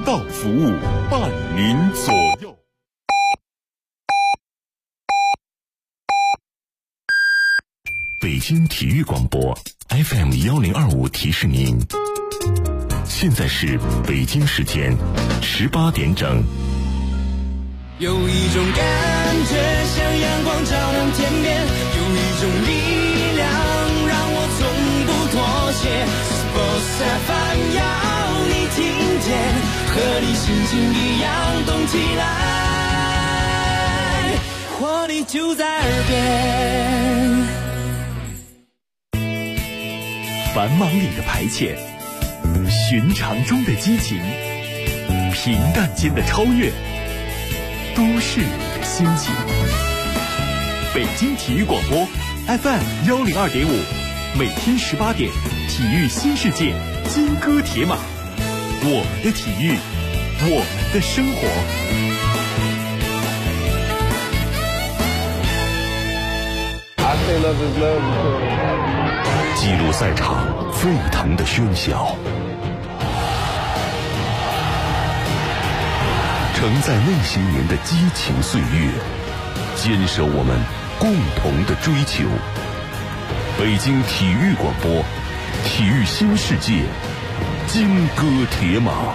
道服务，伴您左右。北京体育广播 FM1025提示您，现在是北京时间18点整。 有一种感觉像阳光照亮天边，有一种力量让我从不妥协。Sports FM 要你听见，和你心情一样动起来，活力就在耳边。 繁忙里的排遣，寻常中的激情，平淡间的超越，都市里的心情。北京体育广播 FM102.5，每天18点，体育新世界，金戈铁马，我们的体育，我们的生活。记录赛场沸腾的喧嚣，承载那些年的激情岁月，坚守我们共同的追求。北京体育广播，体育新世界，金戈铁马。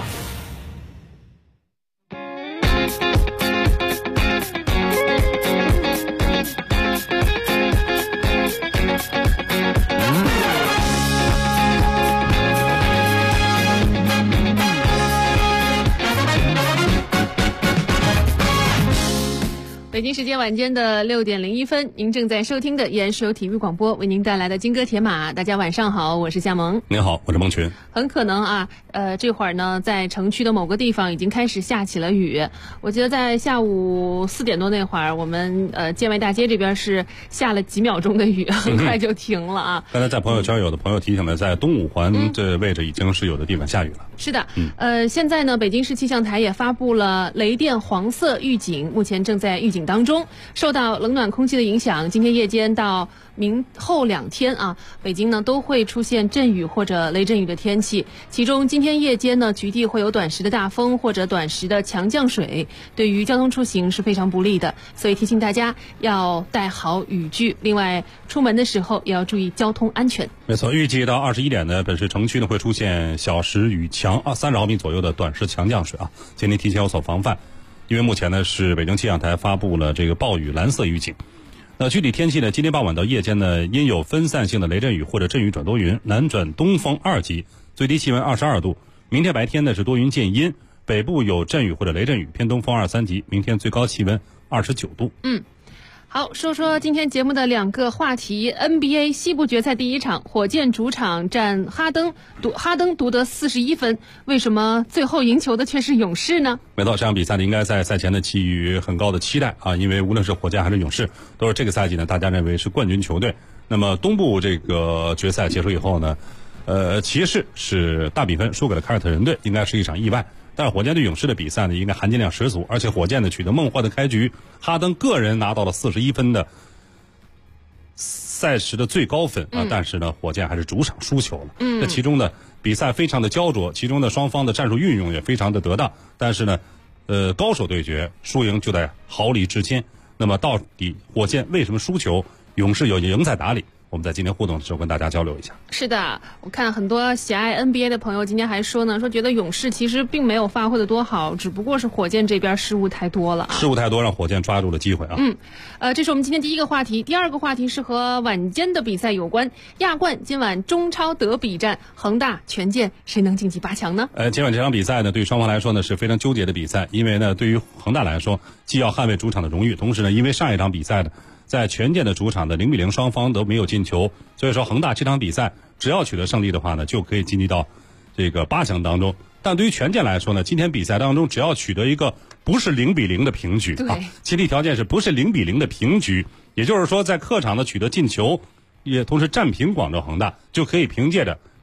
北京时间晚间的6点01分，您正在收听的依然是由体育广播为您带来的金戈铁马。大家晚上好，我是夏萌。 您好，我是孟群。 很可能啊，这会儿呢，在城区的某个地方已经开始下起了雨。我记得在下午4点多那会儿，我们建外大街这边是下了几秒钟的雨，很快就停了啊。 刚才在朋友圈有的朋友提醒了，在东五环这位置已经是有的地方下雨了。 是的，现在呢，北京市气象台也发布了雷电黄色预警，目前正在预警当中。受到冷暖空气的影响，今天夜间到明后2天啊，北京呢都会出现阵雨或者雷阵雨的天气。其中今天夜间呢，局地会有短时的大风或者短时的强降水，对于交通出行是非常不利的，所以提醒大家要带好雨具。另外，出门的时候也要注意交通安全。 没错，预计到21点呢，本市城区呢会出现小时雨强30毫米左右的短时强降水啊，请您提前有所防范。因为目前呢是北京气象台发布了这个暴雨蓝色预警。那具体天气呢，今天傍晚到夜间呢，因有分散性的雷阵雨或者阵雨转多云，南转东风2级，最低气温22度。明天白天呢是多云见阴，北部有阵雨或者雷阵雨，偏东风2、3级，明天最高气温29度。 好，说说今天节目的2个话题。 NBA 西部决赛第1场，火箭主场战哈登独得41分，为什么最后赢球的却是勇士呢？ 没错，这场比赛呢应该在赛前呢寄予很高的期待啊，因为无论是火箭还是勇士，都是这个赛季呢大家认为是冠军球队。那么东部这个决赛结束以后呢，骑士是大比分输给了凯尔特人队，应该是一场意外。但是火箭对勇士的比赛呢，应该含金量十足，而且火箭呢取得梦幻的开局，哈登个人拿到了41分的赛时的最高分啊，但是呢，火箭还是主场输球了。这其中呢，比赛非常的焦灼，其中的双方的战术运用也非常的得当，但是呢，高手对决，输赢就在毫厘之间。那么到底火箭为什么输球，勇士有赢在哪里？我们在今天互动的时候跟大家交流一下。 是的，我看很多喜爱 NBA 的朋友今天还说呢，说觉得勇士其实并没有发挥的多好，只不过是火箭这边失误太多了啊。 失误太多让火箭抓住了机会啊。 这是我们今天第1个话题。第2个话题是和晚间的比赛有关。亚冠今晚中超德比战，恒大权健，谁能晋级8强呢？ 今晚这场比赛呢，对双方来说呢是非常纠结的比赛，因为呢对于恒大来说，既要捍卫主场的荣誉，同时呢因为上一场比赛呢在权健的主场的0-0，双方都没有进球，所以说恒大这场比赛只要取得胜利的话呢，就可以晋级到这个8强当中。但对于权健来说呢，今天比赛当中只要取得一个不是0-0的平局啊，前提条件是不是0-0的平局，也就是说在客场的取得进球，也同时战平广州恒大，就可以凭借着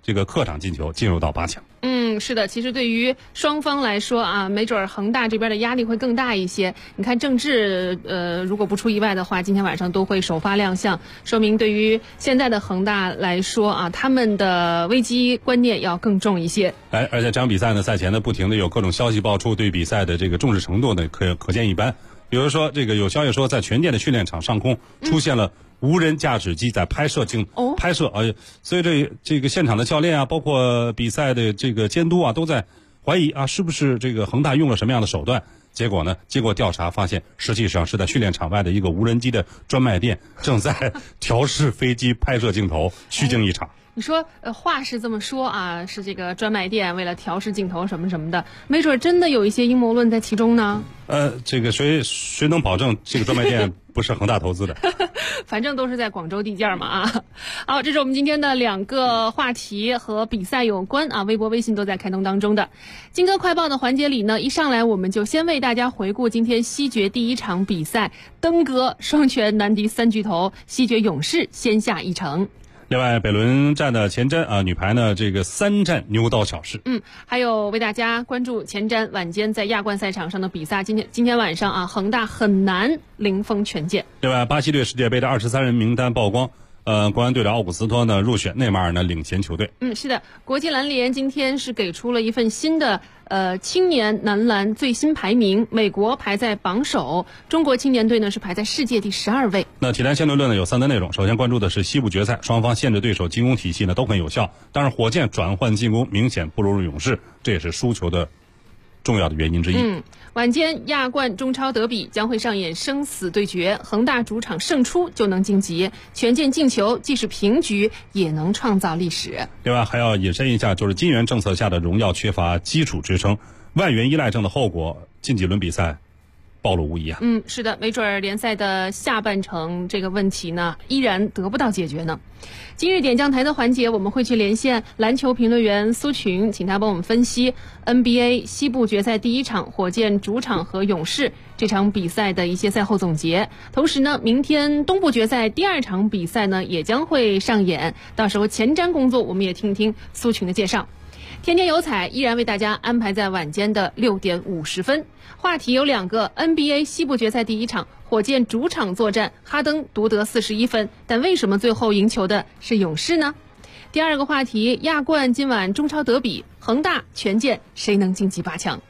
这个客场进球进入到8强。 是的，其实对于双方来说啊，没准恒大这边的压力会更大一些。你看郑智，如果不出意外的话，今天晚上都会首发亮相，说明对于现在的恒大来说啊，他们的危机观念要更重一些。 而且这场比赛呢，赛前呢不停的有各种消息爆出，对比赛的这个重视程度呢可见一斑。比如说，这个有消息说，在全店的训练场上空出现了无人驾驶机在拍摄所以这个现场的教练啊，包括比赛的这个监督啊，都在怀疑啊，是不是这个恒大用了什么样的手段？结果呢，经过调查发现，实际上是在训练场外的一个无人机的专卖店正在调试飞机拍摄镜头，虚惊一场。 你说话是这么说啊，是这个专卖店为了调试镜头什么什么的，没准真的有一些阴谋论在其中呢。 这个谁能保证这个专卖店不是恒大投资的？ 反正都是在广州地界嘛啊。好，这是我们今天的2个话题和比赛有关啊，微博微信都在开通当中的。金歌快报的环节里呢，一上来我们就先为大家回顾今天西决第1场比赛，登歌双拳难敌3巨头，西决勇士先下一城。 另外，北仑站的前瞻啊，女排呢这个3战牛刀小试。 还有为大家关注前瞻晚间在亚冠赛场上的比赛。今天晚上啊，恒大很难零封权健。另外，巴西队世界杯的23人名单曝光。国安队的奥古斯托呢入选，内马尔呢领衔球队。 是的，国际篮联今天是给出了一份新的青年男篮最新排名，美国排在榜首，中国青年队呢是排在世界第12位。 那体坛相对论呢有3个内容，首先关注的是西部决赛，双方限制对手进攻体系呢都很有效，但是火箭转换进攻明显不如勇士，这也是输球的重要的原因之一。 晚间亚冠中超德比将会上演生死对决，恒大主场胜出就能晋级，权健进球即使平局也能创造历史。 另外还要引申一下，就是金元政策下的荣耀缺乏基础支撑，外援依赖症的后果，近几轮比赛暴露无遗啊。 是的，没准联赛的下半程这个问题呢依然得不到解决呢。今日点将台的环节，我们会去连线篮球评论员苏群，请他帮我们分析 NBA 西部决赛第1场火箭主场和勇士这场比赛的一些赛后总结。同时呢，明天东部决赛第2场比赛呢也将会上演，到时候前瞻工作我们也听听苏群的介绍。天天有彩依然为大家安排在晚间的6点50分。话题有2个， NBA 西部决赛第1场，火箭主场作战，哈登独得41分，但为什么最后赢球的是勇士呢？第2个话题，亚冠今晚中超德比，恒大权健谁能晋级8强？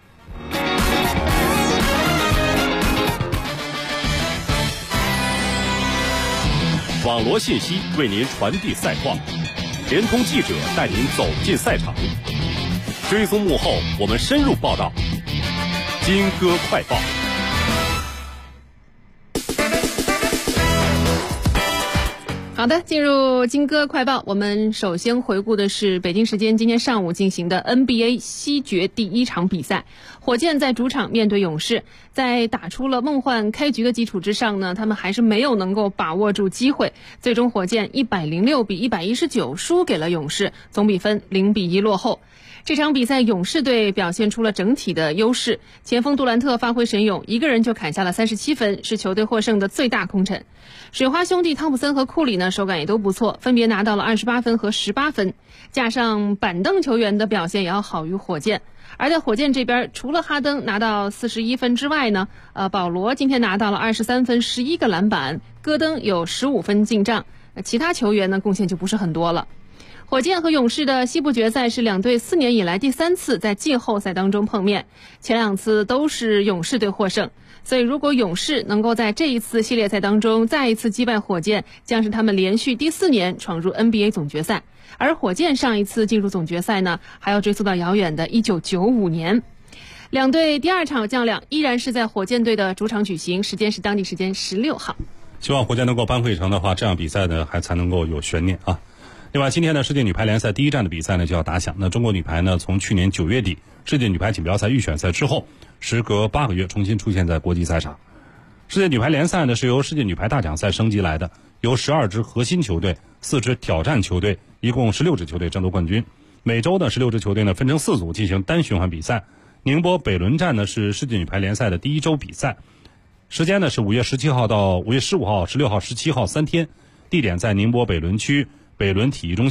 网罗信息为您传递赛况，联通记者带您走进赛场，追踪幕后，我们深入报道。金歌快报。 好的，进入金歌快报，我们首先回顾的是北京时间今天上午进行的 NBA 西决第1场比赛，火箭在主场面对勇士，在打出了梦幻开局的基础之上呢，他们还是没有能够把握住机会，最终火箭106比119输给了勇士，总比分0比1落后。这场比赛勇士队表现出了整体的优势，前锋杜兰特发挥神勇，一个人就砍下了37分，是球队获胜的最大功臣。水花兄弟汤普森和库里呢手感也都不错，分别拿到了28分和18分，加上板凳球员的表现也要好于火箭。而在火箭这边，除了哈登拿到41分之外呢，保罗今天拿到了23分11个篮板，戈登有15分进账，其他球员呢贡献就不是很多了。火箭和勇士的西部决赛是2队4年以来第3次在季后赛当中碰面，前2次都是勇士队获胜，所以如果勇士能够在这一次系列赛当中再一次击败火箭，将是他们连续第4年闯入 NBA 总决赛。而火箭上一次进入总决赛呢，还要追溯到遥远的1995年。2队第2场较量依然是在火箭队的主场举行，时间是当地时间16号。 希望火箭能够扳回一城的话，这样比赛呢还才能够有悬念啊。另外，今天的世界女排联赛第1站的比赛呢就要打响。那中国女排呢，从去年9月底世界女排锦标赛预选赛之后，时隔8个月重新出现在国际赛场。世界女排联赛呢是由世界女排大奖赛升级来的，由12支核心球队、4支挑战球队，一共16支球队争夺冠军。每周的16支球队呢分成4组进行单循环比赛。宁波北仑站呢是世界女排联赛的第1周比赛，时间呢是5月17号到5月15号、16号、17号3天，地点在宁波北仑区北仑体育中心，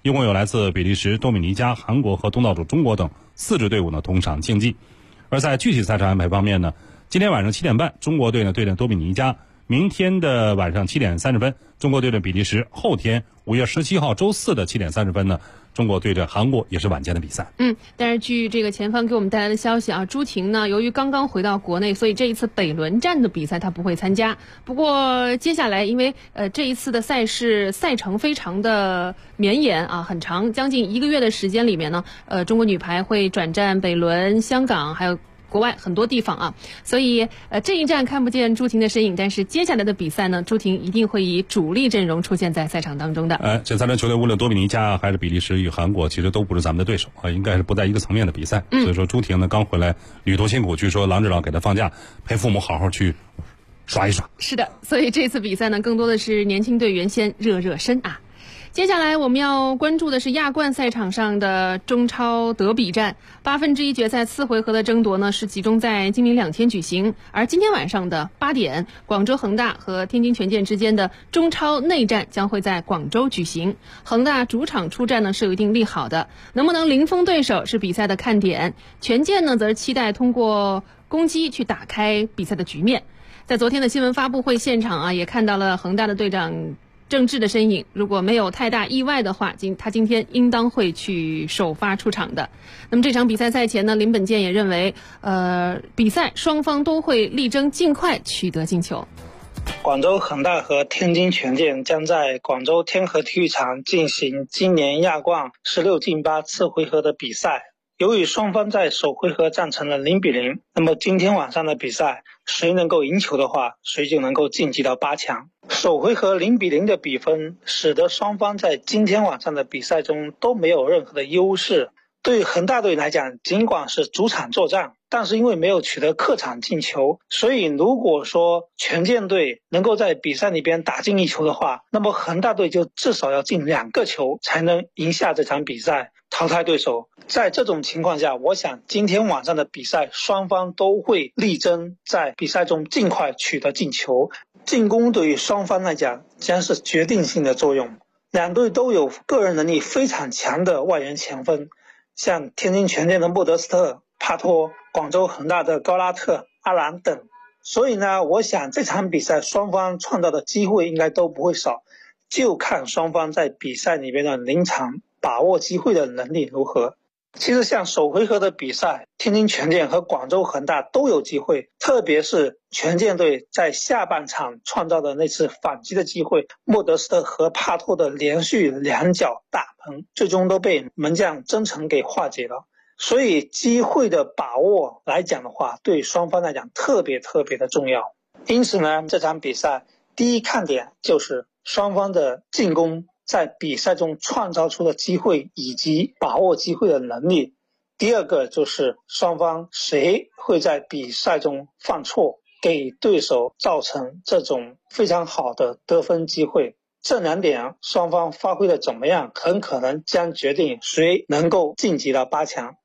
一共有来自比利时、多米尼加、韩国和东道主中国等4支队伍呢同场竞技。而在具体赛程安排方面呢，今天晚上7点半，中国队呢对阵多米尼加；明天的晚上7点30分，中国对阵比利时；后天5月17号周四的7点30分呢，中国对阵韩国，也是晚间的比赛。 但是据这个前方给我们带来的消息啊，朱婷呢由于刚刚回到国内，所以这一次北仑站的比赛她不会参加。不过接下来因为这一次的赛事赛程非常的绵延啊，很长，将近1个月的时间里面呢，中国女排会转战北仑、香港还有国外很多地方啊，所以这一站看不见朱婷的身影，但是接下来的比赛呢，朱婷一定会以主力阵容出现在赛场当中的。 这3支球队无论多米尼加还是比利时与韩国，其实都不是咱们的对手啊，应该是不在一个层面的比赛。所以说朱婷呢刚回来旅途辛苦，据说郎指导给她放假，陪父母好好去耍一耍。 是的，所以这次比赛呢更多的是年轻队员先热热身啊。接下来我们要关注的是亚冠赛场上的中超德比战，8分之1决赛4回合的争夺呢是集中在今明2天举行，而今天晚上的8点，广州恒大和天津权健之间的中超内战将会在广州举行。恒大主场出战呢是有一定利好的，能不能零封对手是比赛的看点。权健呢则是期待通过攻击去打开比赛的局面。在昨天的新闻发布会现场啊，也看到了恒大的队长郑智的身影，如果没有太大意外的话，他今天应当会去首发出场的。那么这场比赛赛前呢，林本健也认为，比赛双方都会力争尽快取得进球。 广州恒大和天津权健将在广州天河体育场进行今年亚冠16进8次回合的比赛。由于双方在首回合战成了0比0，那么今天晚上的比赛，谁能够赢球的话，谁就能够晋级到8强。首回合0比0的比分，使得双方在今天晚上的比赛中都没有任何的优势。对于恒大队来讲，尽管是主场作战，但是因为没有取得客场进球，所以如果说权健队能够在比赛里边打进1球的话，那么恒大队就至少要进2个球才能赢下这场比赛，淘汰对手。在这种情况下，我想今天晚上的比赛双方都会力争在比赛中尽快取得进球。进攻对于双方来讲将是决定性的作用，两队都有个人能力非常强的外援前锋，像天津权健的莫德斯特、帕托，广州恒大的高拉特、阿兰等。所以呢，我想这场比赛双方创造的机会应该都不会少，就看双方在比赛里面的临场把握机会的能力如何。其实像首回合的比赛，天津权健和广州恒大都有机会，特别是权健队在下半场创造的那次反击的机会，莫德斯特和帕托的连续2脚大门，最终都被门将曾诚给化解了。所以机会的把握来讲的话，对双方来讲特别的重要。因此呢，这场比赛第一看点就是双方的进攻在比赛中创造出的机会以及把握机会的能力。第二个就是双方谁会在比赛中犯错，给对手造成这种非常好的得分机会。这2点双方发挥的怎么样，很可能将决定谁能够晋级到8强。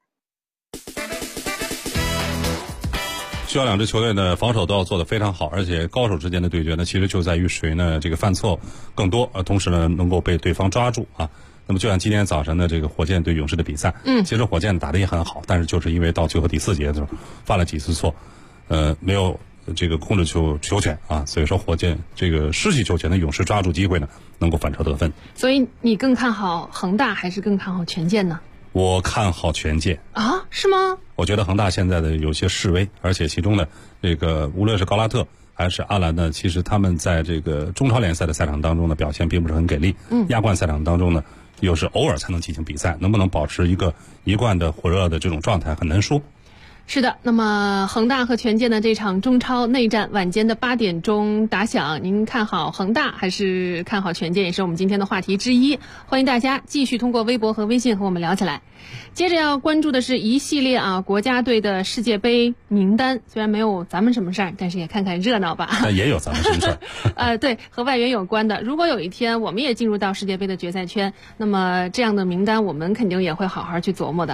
需要2支球队的防守都要做得非常好，而且高手之间的对决呢，其实就在于谁呢这个犯错更多，同时呢能够被对方抓住啊。那么就像今天早晨的这个火箭对勇士的比赛，其实火箭打得也很好，但是就是因为到最后第4节的时候犯了几次错，没有这个控制球权啊，所以说火箭这个失去球权的勇士抓住机会呢，能够反超得分。 所以你更看好恒大还是更看好权健呢？ 我看好权健啊？是吗？ 我觉得恒大现在的有些示威，而且其中的这个无论是高拉特还是阿兰呢，其实他们在这个中超联赛的赛场当中呢表现并不是很给力。亚冠赛场当中呢，又是偶尔才能进行比赛，能不能保持一贯的火热的这种状态很难说。 是的，那么恒大和权健的这场中超内战晚间的8点钟打响，您看好恒大还是看好权健，也是我们今天的话题之一。欢迎大家继续通过微博和微信和我们聊起来。接着要关注的是一系列国家队的世界杯名单，虽然没有咱们什么事儿，但是也看看热闹吧。 但也有咱们什么事儿。 对，和外援有关的。如果有一天我们也进入到世界杯的决赛圈，那么这样的名单我们肯定也会好好去琢磨的啊。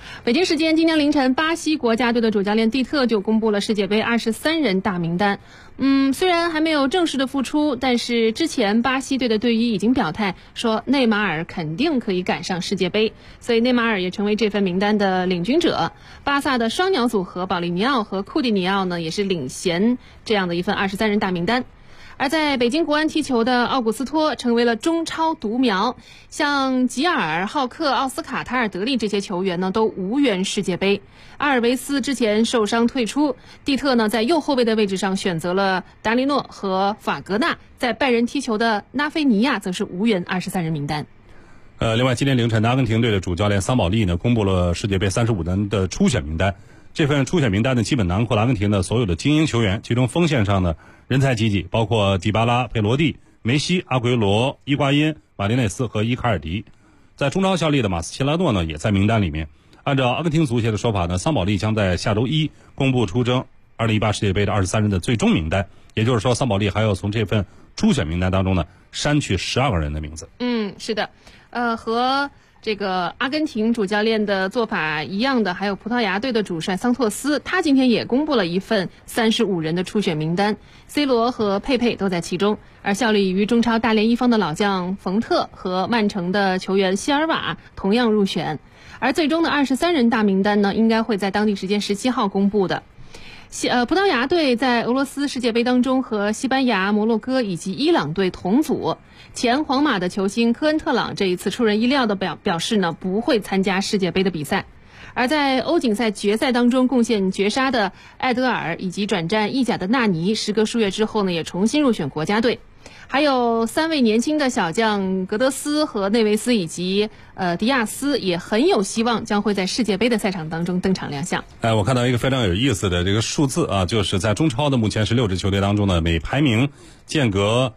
北京时间今天凌晨，巴西国家队的主教练蒂特就公布了世界杯23人大名单。虽然还没有正式的复出，但是之前巴西队的队医已经表态说内马尔肯定可以赶上世界杯，所以内马尔也成为这份名单的领军者。巴萨的双鸟组合保利尼奥和库蒂尼奥呢，也是领衔这样的一份23人大名单。而在北京国安踢球的奥古斯托成为了中超独苗，像吉尔、浩克、奥斯卡、塔尔德利这些球员呢都无缘世界杯。阿尔维斯之前受伤退出，蒂特呢在右后卫的位置上选择了达利诺和法格纳，在拜仁踢球的拉菲尼亚则是无缘23人名单。 另外今天凌晨，阿根廷队的主教练桑保利呢公布了世界杯35人的初选名单。这份初选名单呢，基本囊括了阿根廷的所有的精英球员，其中锋线上呢人才济济，包括迪巴拉、佩罗蒂、梅西、阿圭罗、伊瓜因、马丁内斯和伊卡尔迪。在中超效力的马斯切拉诺呢也在名单里面。按照阿根廷足协的说法呢，桑保利将在下周一公布出征2018世界杯的23人的最终名单，也就是说桑保利还要从这份初选名单当中呢删去12个人的名字。 是的，和这个阿根廷主教练的做法一样的，还有葡萄牙队的主帅桑托斯，他今天也公布了一份35人的初选名单 ，C 罗和佩佩都在其中。而效力于中超大连一方的老将冯特和曼城的球员希尔瓦同样入选。而最终的23人大名单呢，应该会在当地时间17号公布的。葡萄牙队在俄罗斯世界杯当中和西班牙、摩洛哥以及伊朗队同组。前皇马的球星科恩特朗这一次出人意料的表示呢，不会参加世界杯的比赛。而在欧锦赛决赛当中贡献绝杀的艾德尔以及转战意甲的纳尼，时隔数月之后呢，也重新入选国家队。还有3位年轻的小将格德斯和内维斯以及迪亚斯也很有希望将会在世界杯的赛场当中登场亮相。 我看到一个非常有意思的这个数字啊，就是在中超的目前是6支球队当中呢，每排名间隔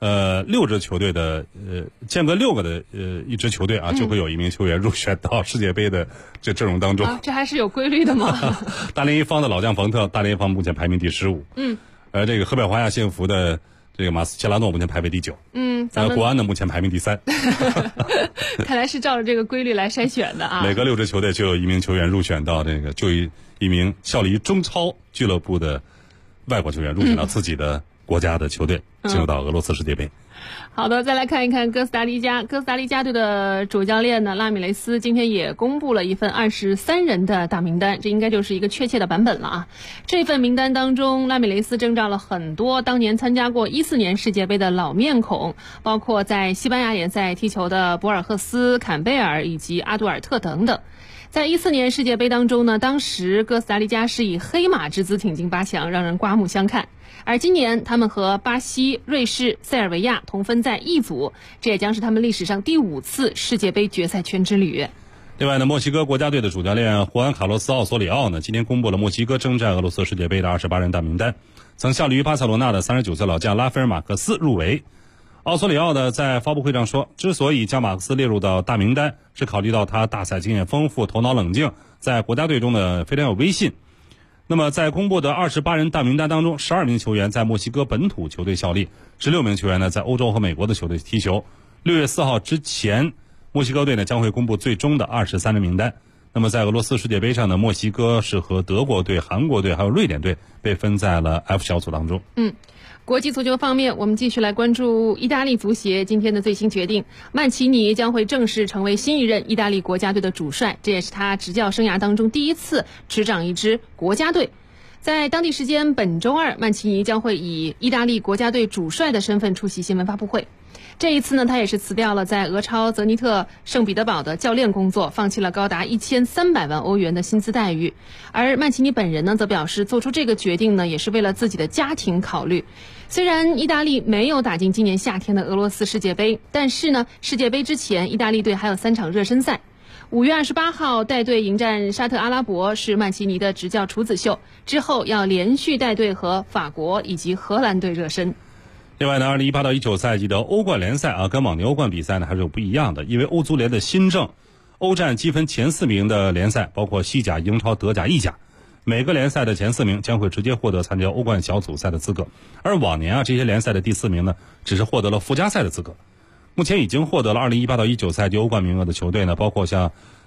6支球队的间隔6个的一支球队啊，就会有一名球员入选到世界杯的这阵容当中。 这还是有规律的吗？ 大连一方的老将冯特，大连一方目前排名第15。而这个河北华夏幸福的这个马斯切拉诺目前排位第9。国安呢目前排名第3。 看来是照着这个规律来筛选的啊。 每个6支球队就有一名球员入选到这个，就一名效力于中超俱乐部的外国球员入选到自己的国家的球队，进入到俄罗斯世界杯。 好的，再来看一看哥斯达黎加。哥斯达黎加队的主教练呢，拉米雷斯今天也公布了一份23人的大名单，这应该就是一个确切的版本了啊。这份名单当中，拉米雷斯征召了很多当年参加过14年世界杯的老面孔，包括在西班牙联赛踢球的博尔赫斯、坎贝尔以及阿杜尔特等等。在14年世界杯当中呢，当时哥斯达黎加是以黑马之姿挺进8强，让人刮目相看。而今年他们和巴西、瑞士、塞尔维亚同分在一组，这也将是他们历史上第5次世界杯决赛圈之旅。 另外呢，墨西哥国家队的主教练胡安·卡洛斯·奥索里奥呢，今天公布了墨西哥征战俄罗斯世界杯的28人大名单，曾效力于巴塞罗那的39岁老将拉斐尔·马克斯入围。奥索里奥呢在发布会上说，之所以将马克思列入到大名单，是考虑到他大赛经验丰富、头脑冷静，在国家队中呢非常有威信。那么在公布的28人大名单当中，12名球员在墨西哥本土球队效力，16名球员呢在欧洲和美国的球队踢球。6月4号之前，墨西哥队呢将会公布最终的23人名单。那么在俄罗斯世界杯上呢，墨西哥是和德国队、韩国队还有瑞典队被分在了 F 小组当中。 国际足球方面，我们继续来关注意大利足协今天的最新决定，曼奇尼将会正式成为新一任意大利国家队的主帅，这也是他执教生涯当中第一次执掌一支国家队。在当地时间本周二，曼奇尼将会以意大利国家队主帅的身份出席新闻发布会。这一次呢，他也是辞掉了在俄超泽尼特圣彼得堡的教练工作，放弃了高达1300万欧元的薪资待遇。而曼奇尼本人呢，则表示做出这个决定呢，也是为了自己的家庭考虑。虽然意大利没有打进今年夏天的俄罗斯世界杯，但是呢，世界杯之前，意大利队还有3场热身赛。5月28号带队迎战沙特阿拉伯是曼奇尼的执教处子秀，之后要连续带队和法国以及荷兰队热身。 另外呢，2018到19赛季的欧冠联赛啊，跟往年欧冠比赛呢还是有不一样的，因为欧足联的新政，欧战积分前4名的联赛，包括西甲、英超、德甲、意甲，每个联赛的前4名将会直接获得参加欧冠小组赛的资格，而往年啊这些联赛的第4名呢，只是获得了附加赛的资格。目前已经获得了2018到19赛季欧冠名额的球队呢，包括像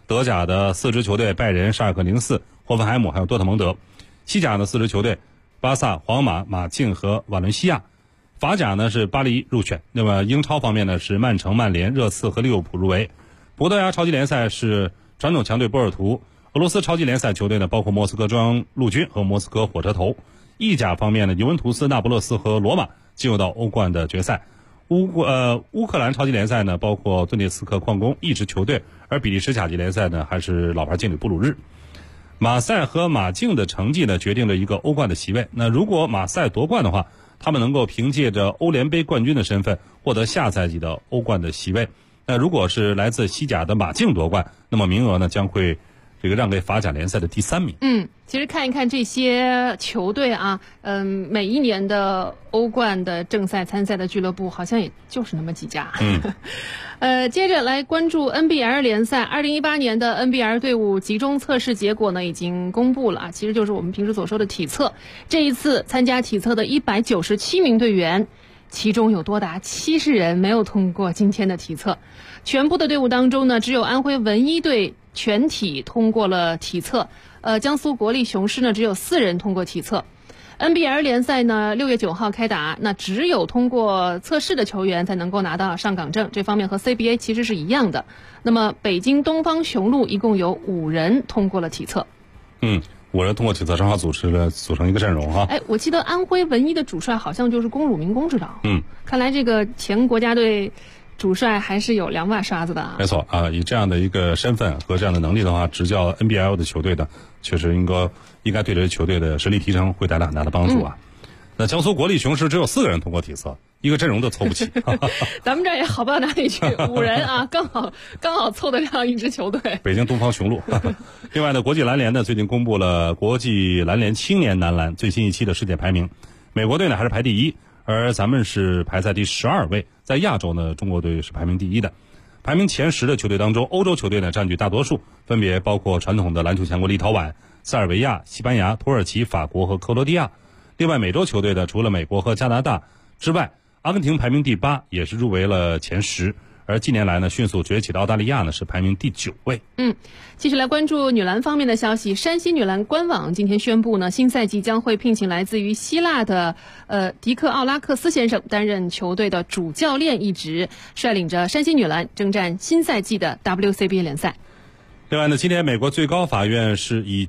德甲的4支球队拜仁、沙尔克04、霍芬海姆还有多特蒙德。西甲的4支球队巴萨、皇马、马竞和瓦伦西亚。法甲呢是巴黎入选。那么英超方面呢是曼城、曼联、热刺和利物浦入围。葡萄牙超级联赛是传统强队波尔图。俄罗斯超级联赛球队呢包括莫斯科中央陆军和莫斯科火车头。意甲方面呢，尤文图斯、那不勒斯和罗马进入到欧冠的决赛。乌克兰超级联赛呢包括顿涅茨克矿工一支球队，而比利时甲级联赛呢还是老牌劲旅布鲁日。马赛和马竞的成绩呢决定了一个欧冠的席位。那如果马赛夺冠的话，他们能够凭借着欧联杯冠军的身份获得下赛季的欧冠的席位。那如果是来自西甲的马竞夺冠，那么名额呢将会让给法甲联赛的第3名。 其实看一看这些球队啊，每一年的欧冠的正赛参赛的俱乐部好像也就是那么几家。接着来关注 NBL 联赛，2018年的 NBL 队伍集中测试结果呢已经公布了，其实就是我们平时所说的体测。这一次参加体测的197名队员，其中有多达70人没有通过今天的体测。全部的队伍当中呢，只有安徽文一队全体通过了体测。江苏国力雄狮呢只有4人通过体测。NBL 联赛呢6月9号开打，那只有通过测试的球员才能够拿到上岗证，这方面和 CBA 其实是一样的。那么北京东方雄鹿一共有5人通过了体测。 5人通过体测，正好组成一个阵容哈。 我记得安徽文一的主帅好像就是龚汝明龚指导。看来这个前国家队主帅还是有2把刷子的啊。 没错啊，以这样的一个身份和这样的能力的话，执教 NBL 的球队的，确实应该对这些球队的实力提升会带来很大的帮助啊。那江苏国力雄狮只有4个人通过体测，一个阵容都凑不齐。 咱们这也好不到哪里去，5人啊，刚好凑得上一支球队。 北京东方雄鹿。另外呢，国际篮联呢最近公布了国际篮联青年男篮最新一期的世界排名，美国队呢还是排第1，而咱们是排在第12位。在亚洲呢，中国队是排名第1的。排名前10的球队当中，欧洲球队呢占据大多数，分别包括传统的篮球强国立陶宛、塞尔维亚、西班牙、土耳其、法国和克罗地亚。另外美洲球队呢，除了美国和加拿大之外，阿根廷排名第8，也是入围了前10。而近年来呢，迅速崛起的澳大利亚呢是排名第9位。 继续来关注女篮方面的消息。山西女篮官网今天宣布呢，新赛季将会聘请来自于希腊的迪克奥拉克斯先生担任球队的主教练一职，率领着山西女篮征战新赛季的 WCBA 联赛。 另外呢，今天美国最高法院是以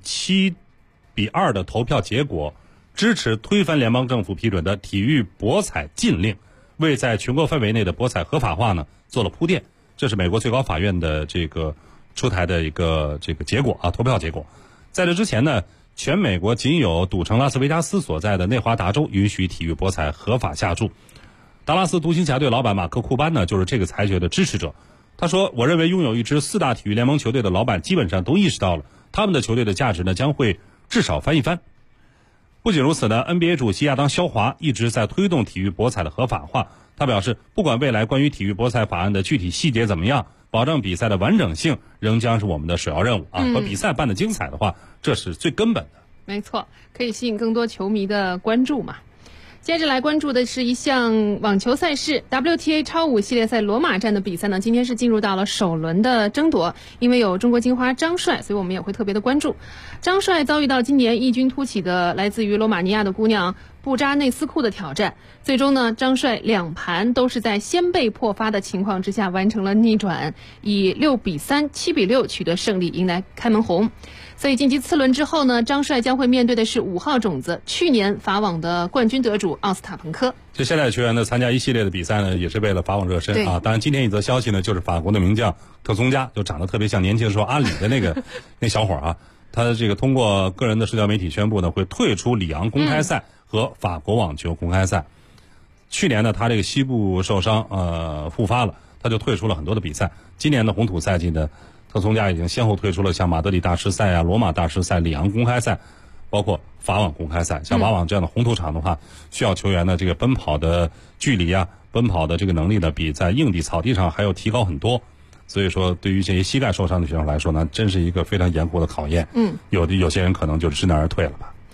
7-2的投票结果支持推翻联邦政府批准的体育博彩禁令，为在全国范围内的博彩合法化呢做了铺垫。这是美国最高法院的这个出台的一个结果啊，投票结果。在这之前呢，全美国仅有赌城拉斯维加斯所在的内华达州允许体育博彩合法下注。达拉斯独行侠队老板马克库班呢就是这个裁决的支持者。他说，我认为拥有一支4大体育联盟球队的老板基本上都意识到了他们的球队的价值呢将会至少翻一番。不仅如此呢， NBA 主席亚当肖华一直在推动体育博彩的合法化。他表示，不管未来关于体育博彩法案的具体细节怎么样，保证比赛的完整性仍将是我们的首要任务啊！和比赛办得精彩的话，这是最根本的。 没错，可以吸引更多球迷的关注嘛。接着来关注的是一项网球赛事 WTA 超5系列赛罗马站的比赛呢，今天是进入到了首轮的争夺。因为有中国金花张帅，所以我们也会特别的关注。张帅遭遇到今年异军突起的来自于罗马尼亚的姑娘布扎内斯库的挑战，最终呢，张帅2盘都是在先被破发的情况之下完成了逆转，以6-3、7-6取得胜利，迎来开门红。所以晋级次轮之后呢，张帅将会面对的是5号种子，去年法网的冠军得主奥斯塔彭科。 这现在球员呢参加一系列的比赛呢，也是为了法网热身啊。当然，今天一则消息呢，就是法国的名将特松加，就长得特别像年轻时候阿里的那小伙啊，他这个通过个人的社交媒体宣布呢，会退出里昂公开赛和法国网球公开赛。去年呢，他这个膝部受伤复发了，他就退出了很多的比赛。今年的红土赛季呢，特松加已经先后退出了像马德里大师赛啊、罗马大师赛、里昂公开赛，包括法网公开赛。像法网这样的红土场的话，需要球员的这个奔跑的距离啊、奔跑的这个能力呢，比在硬地草地上还要提高很多。所以说，对于这些膝盖受伤的选手来说呢，真是一个非常严酷的考验。有些人可能就知难而退了吧。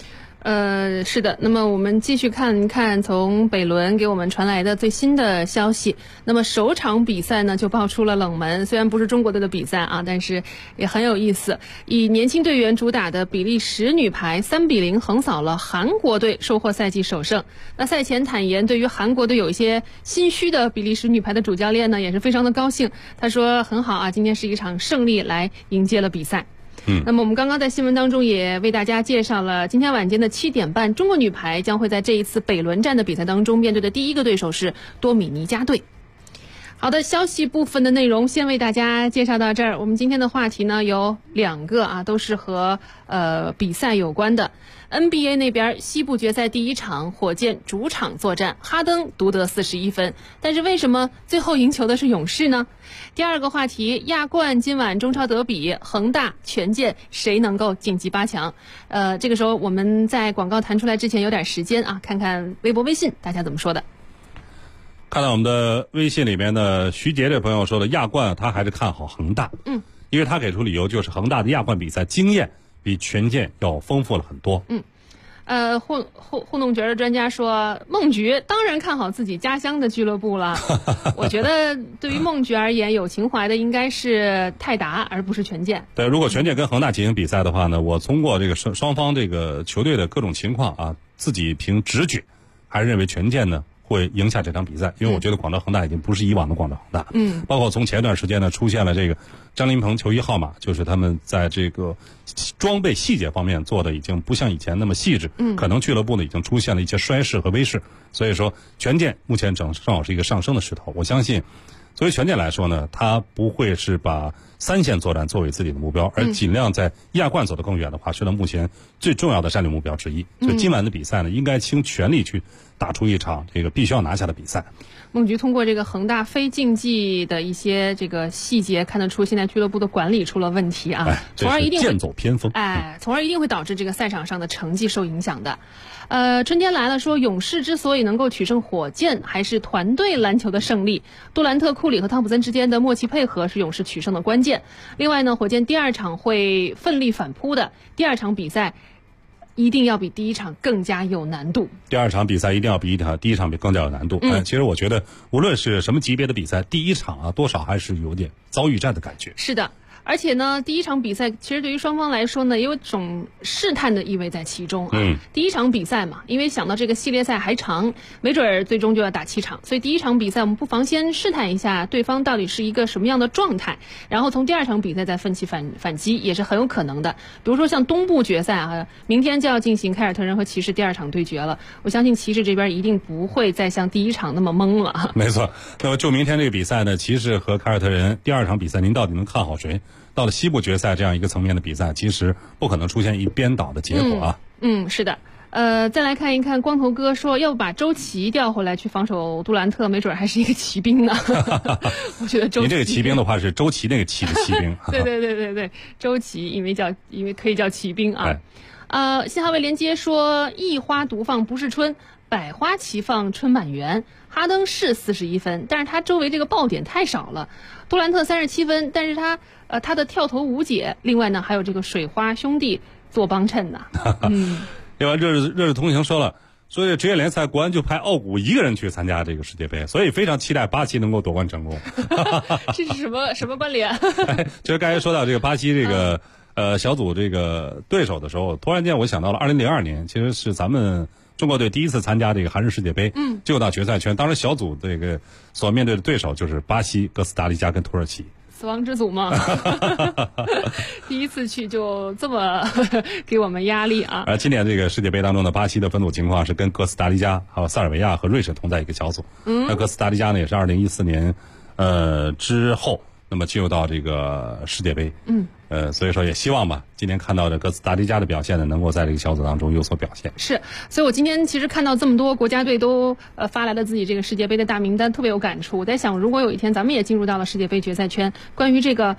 是的。那么我们继续看看从北仑给我们传来的最新的消息。那么首场比赛呢就爆出了冷门，虽然不是中国队的比赛啊，但是也很有意思。以年轻队员主打的比利时女排3-0横扫了韩国队，收获赛季首胜。那赛前坦言，对于韩国队有一些心虚的比利时女排的主教练呢，也是非常的高兴。他说很好啊，今天是一场胜利来迎接了比赛。那么我们刚刚在新闻当中也为大家介绍了，今天晚间的7点半，中国女排将会在这一次北仑站的比赛当中面对的第一个对手是多米尼加队。好的，消息部分的内容先为大家介绍到这儿。我们今天的话题呢有2个啊，都是和比赛有关的。NBA 那边西部决赛第1场，火箭主场作战，哈登独得41分，但是为什么最后赢球的是勇士呢？第2个话题，亚冠今晚中超德比，恒大权健谁能够晋级8强？这个时候我们在广告弹出来之前有点时间啊，看看微博微信大家怎么说的。 看到我们的微信里面的徐杰这朋友说的亚冠他还是看好恒大，因为他给出理由就是恒大的亚冠比赛经验比权健要丰富了很多。 糊弄角的专家说，梦菊当然看好自己家乡的俱乐部了。我觉得对于梦菊而言，有情怀的应该是泰达，而不是权健。 对，如果权健跟恒大进行比赛的话呢，我通过这个双方这个球队的各种情况啊，自己凭直觉，还是认为权健呢会赢下这场比赛，因为我觉得广州恒大已经不是以往的广州恒大。包括从前段时间呢出现了这个张琳芃球衣号码，就是他们在这个装备细节方面做的已经不像以前那么细致，可能俱乐部呢已经出现了一些衰势和威势，所以说权健目前正好是一个上升的势头。我相信作为权健来说呢，他不会是把3线作战作为自己的目标，而尽量在亚冠走得更远的话，是他目前最重要的战略目标之一。所以今晚的比赛呢，应该倾全力去打出一场这个必须要拿下的比赛。 梦菊通过这个恒大非竞技的一些这个细节，看得出现在俱乐部的管理出了问题啊，从而一定会剑走偏锋， 从而一定会导致这个赛场上的成绩受影响的。春天来了说，勇士之所以能够取胜火箭，还是团队篮球的胜利。杜兰特、库里和汤普森之间的默契配合是勇士取胜的关键。另外呢，火箭第2场会奋力反扑的，第2场比赛一定要比第1场更加有难度。 第2场比赛一定要比第一场比更加有难度。其实我觉得无论是什么级别的比赛，第1场啊多少还是有点遭遇战的感觉。 是的。而且呢，第1场比赛其实对于双方来说呢，也有种试探的意味在其中啊。第1场比赛嘛，因为想到这个系列赛还长，没准儿最终就要打7场，所以第1场比赛我们不妨先试探一下对方到底是一个什么样的状态，然后从第2场比赛再奋起反击，也是很有可能的。比如说像东部决赛啊，明天就要进行凯尔特人和骑士第2场对决了，我相信骑士这边一定不会再像第1场那么懵了。 没错，那么就明天这个比赛呢，骑士和凯尔特人第2场比赛，您到底能看好谁？到了西部决赛这样一个层面的比赛，其实不可能出现一边倒的结果啊。 是的。再来看一看，光头哥说要把周琦调回来去防守杜兰特，没准还是一个骑兵呢。我觉得周琦， 您这个骑兵的话是周琦那个骑的骑兵。 对，周琦因为可以叫骑兵啊。信号位连接说一花独放不是春，百花齐放春满园。哈登是41分，但是他周围这个爆点太少了。杜兰特37分，但是他的跳投无解。另外呢，还有这个水花兄弟做帮衬呢。 另外，热日同行说了，说这职业联赛国安就派奥古一个人去参加这个世界杯，所以非常期待巴西能够夺冠成功。 这是什么关联？ 就是刚才说到这个巴西这个小组这个对手的时候，突然间我想到了2002年，其实是咱们中国队第1次参加这个韩日世界杯，就到决赛圈。当时小组这个所面对的对手就是巴西、哥斯达黎加跟土耳其。 死亡之组嘛。第1次去就这么给我们压力啊！ 而今年这个世界杯当中的巴西的分组情况是跟哥斯达黎加、还有塞尔维亚和瑞士同在一个小组。那哥斯达黎加呢也是2014年之后，那么进入到这个世界杯。所以说也希望吧，今天看到的哥斯达黎加的表现呢，能够在这个小组当中有所表现。 是，所以我今天其实看到这么多国家队都发来了自己这个世界杯的大名单，特别有感触。我在想，如果有一天咱们也进入到了世界杯决赛圈，关于这个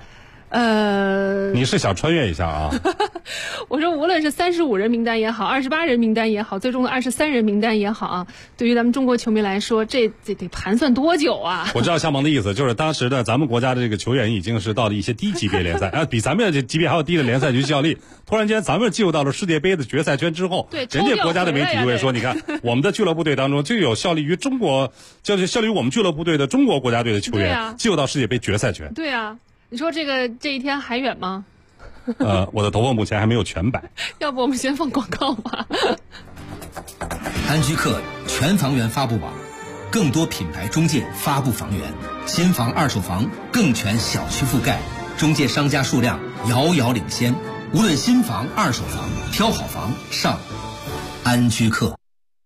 你是想穿越一下啊？ 我说，无论是35人名单也好，28人名单也好，最终的23人名单也好啊，对于咱们中国球迷来说，这得盘算多久啊？ 我知道夏萌的意思，就是当时的咱们国家的这个球员已经是到了一些低级别联赛，比咱们这级别还要低的联赛去效力。突然间，咱们进入到了世界杯的决赛圈之后， 对， 人家国家的媒体就会说，你看我们的俱乐部队当中就有效力于中国，就是效力于我们俱乐部队的中国国家队的球员，进入到世界杯决赛圈。 对啊，你说这一天还远吗？ 我的头发目前还没有全白。 要不我们先放广告吧。 安居客全房源发布网，更多品牌中介发布房源，新房二手房更全小区覆盖，中介商家数量遥遥领先。无论新房二手房，挑好房上安居客。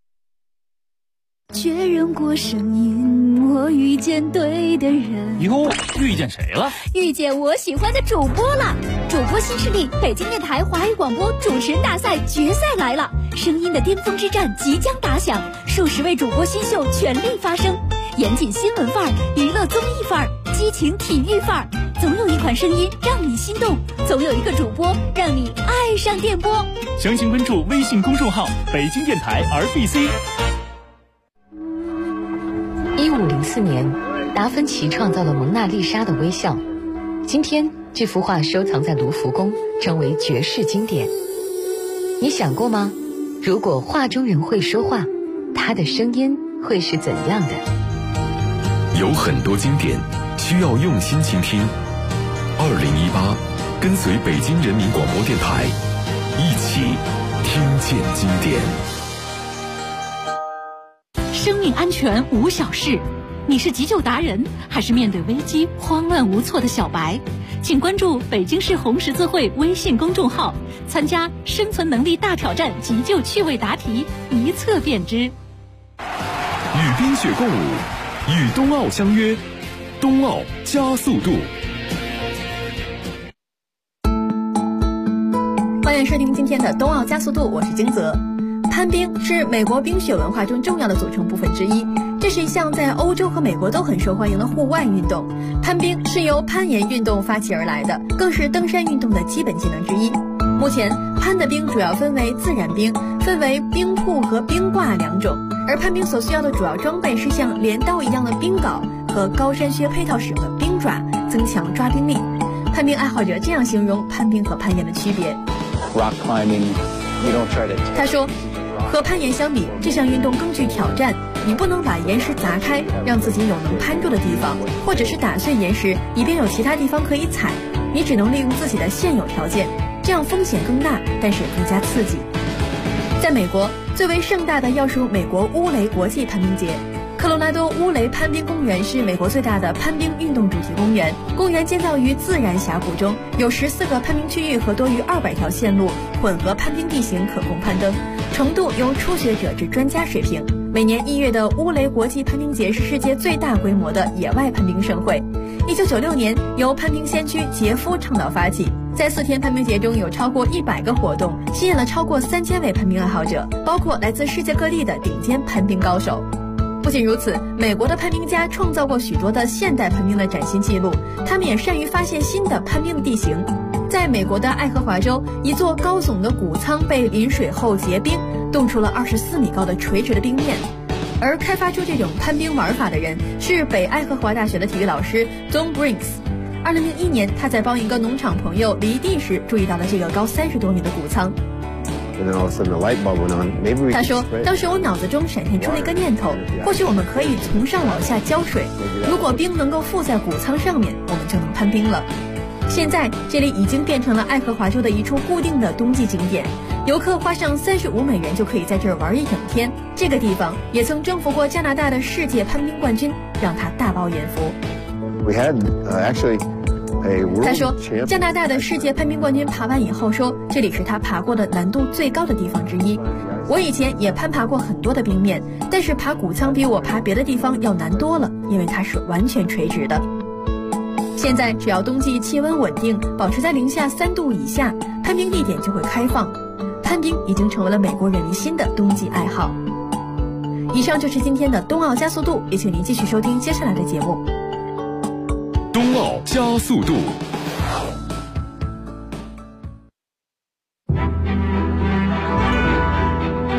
确认过声音，我遇见对的人。 哟，遇见谁了？ 遇见我喜欢的主播了。主播新势力北京电台华语广播主持人大赛决赛来了，声音的巅峰之战即将打响，数十位主播新秀全力发声，严谨新闻范儿，娱乐综艺范儿，激情体育范儿，总有一款声音让你心动，总有一个主播让你爱上电波。 详情关注微信公众号北京电台 RBC。 1504年，达芬奇创造了蒙娜丽莎的微笑。今天，这幅画收藏在卢浮宫，成为绝世经典。你想过吗？如果画中人会说话，他的声音会是怎样的？ 有很多经典需要用心倾听。2018，跟随北京人民广播电台，一起听见经典。 生命安全无小事，你是急救达人，还是面对危机慌乱无措的小白？请关注北京市红十字会微信公众号，参加生存能力大挑战急救趣味答题，一测便知。 与冰雪共舞，与冬奥相约，冬奥加速度。 欢迎收听今天的冬奥加速度，我是金泽。攀冰是美国冰雪文化中重要的组成部分之一，这是一项在欧洲和美国都很受欢迎的户外运动。攀冰是由攀岩运动发起而来的，更是登山运动的基本技能之一。目前攀的冰主要分为自然冰，分为冰瀑和冰挂两种，而攀冰所需要的主要装备是像镰刀一样的冰镐和高山靴配套使用的冰爪，增强抓冰力。攀冰爱好者这样形容攀冰和攀岩的区别。 Rock climbing, you don't try to... 他说，和攀岩相比，这项运动更具挑战。你不能把岩石砸开，让自己有能攀住的地方，或者是打碎岩石，以便有其他地方可以踩。你只能利用自己的现有条件，这样风险更大，但是更加刺激。在美国，最为盛大的要数美国乌雷国际攀冰节。科罗拉多乌雷攀冰公园是美国最大的攀冰运动主题公园。公园建造于自然峡谷中，有14个攀冰区域和多于200条线路，混合攀冰地形可供攀登，程度由初学者至专家水平。每年1月的乌雷国际攀冰节是世界最大规模的野外攀冰盛会。1996年由攀冰先驱杰夫倡导发起，在4天攀冰节中有超过100个活动，吸引了超过3000位攀冰爱好者，包括来自世界各地的顶尖攀冰高手。不仅如此，美国的攀冰家创造过许多的现代攀冰的崭新纪录，他们也善于发现新的攀冰的地形。在美国的爱荷华州，一座高耸的谷仓被淋水后结冰，冻出了24米高的垂直的冰面。而开发出这种攀冰玩法的人是北爱荷华大学的体育老师 Don Brinks。2001年，他在帮一个农场朋友犁地时注意到了这个高30多米的谷仓。他说，当时我脑子中闪现出了一个念头，或许我们可以从上往下浇水，如果冰能够附在谷仓上面，我们就能攀冰了。现在这里已经变成了爱荷华州的一处固定的冬季景点，游客花上35美元就可以在这儿玩一整天。这个地方也曾征服过加拿大的世界攀冰冠军，让他大饱眼福。他说，加拿大的世界攀冰冠军爬完以后说，这里是他爬过的难度最高的地方之一。我以前也攀爬过很多的冰面，但是爬谷仓比我爬别的地方要难多了，因为它是完全垂直的。现在只要冬季气温稳定，保持在零下3度以下，攀冰地点就会开放。攀冰已经成为了美国人民新的冬季爱好。以上就是今天的冬奥加速度，也请您继续收听接下来的节目。 冬奥加速度。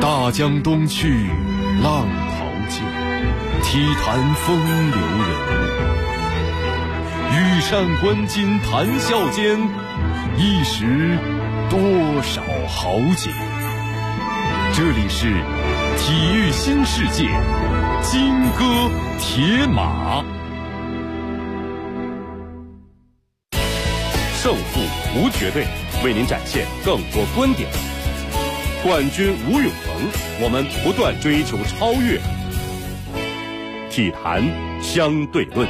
大江东去，浪淘尽，体坛风流人物。羽扇纶巾谈笑间，一时多少豪杰。这里是体育新世界，金戈铁马。 胜负无绝对，为您展现更多观点。冠军无永恒，我们不断追求超越。体坛相对论。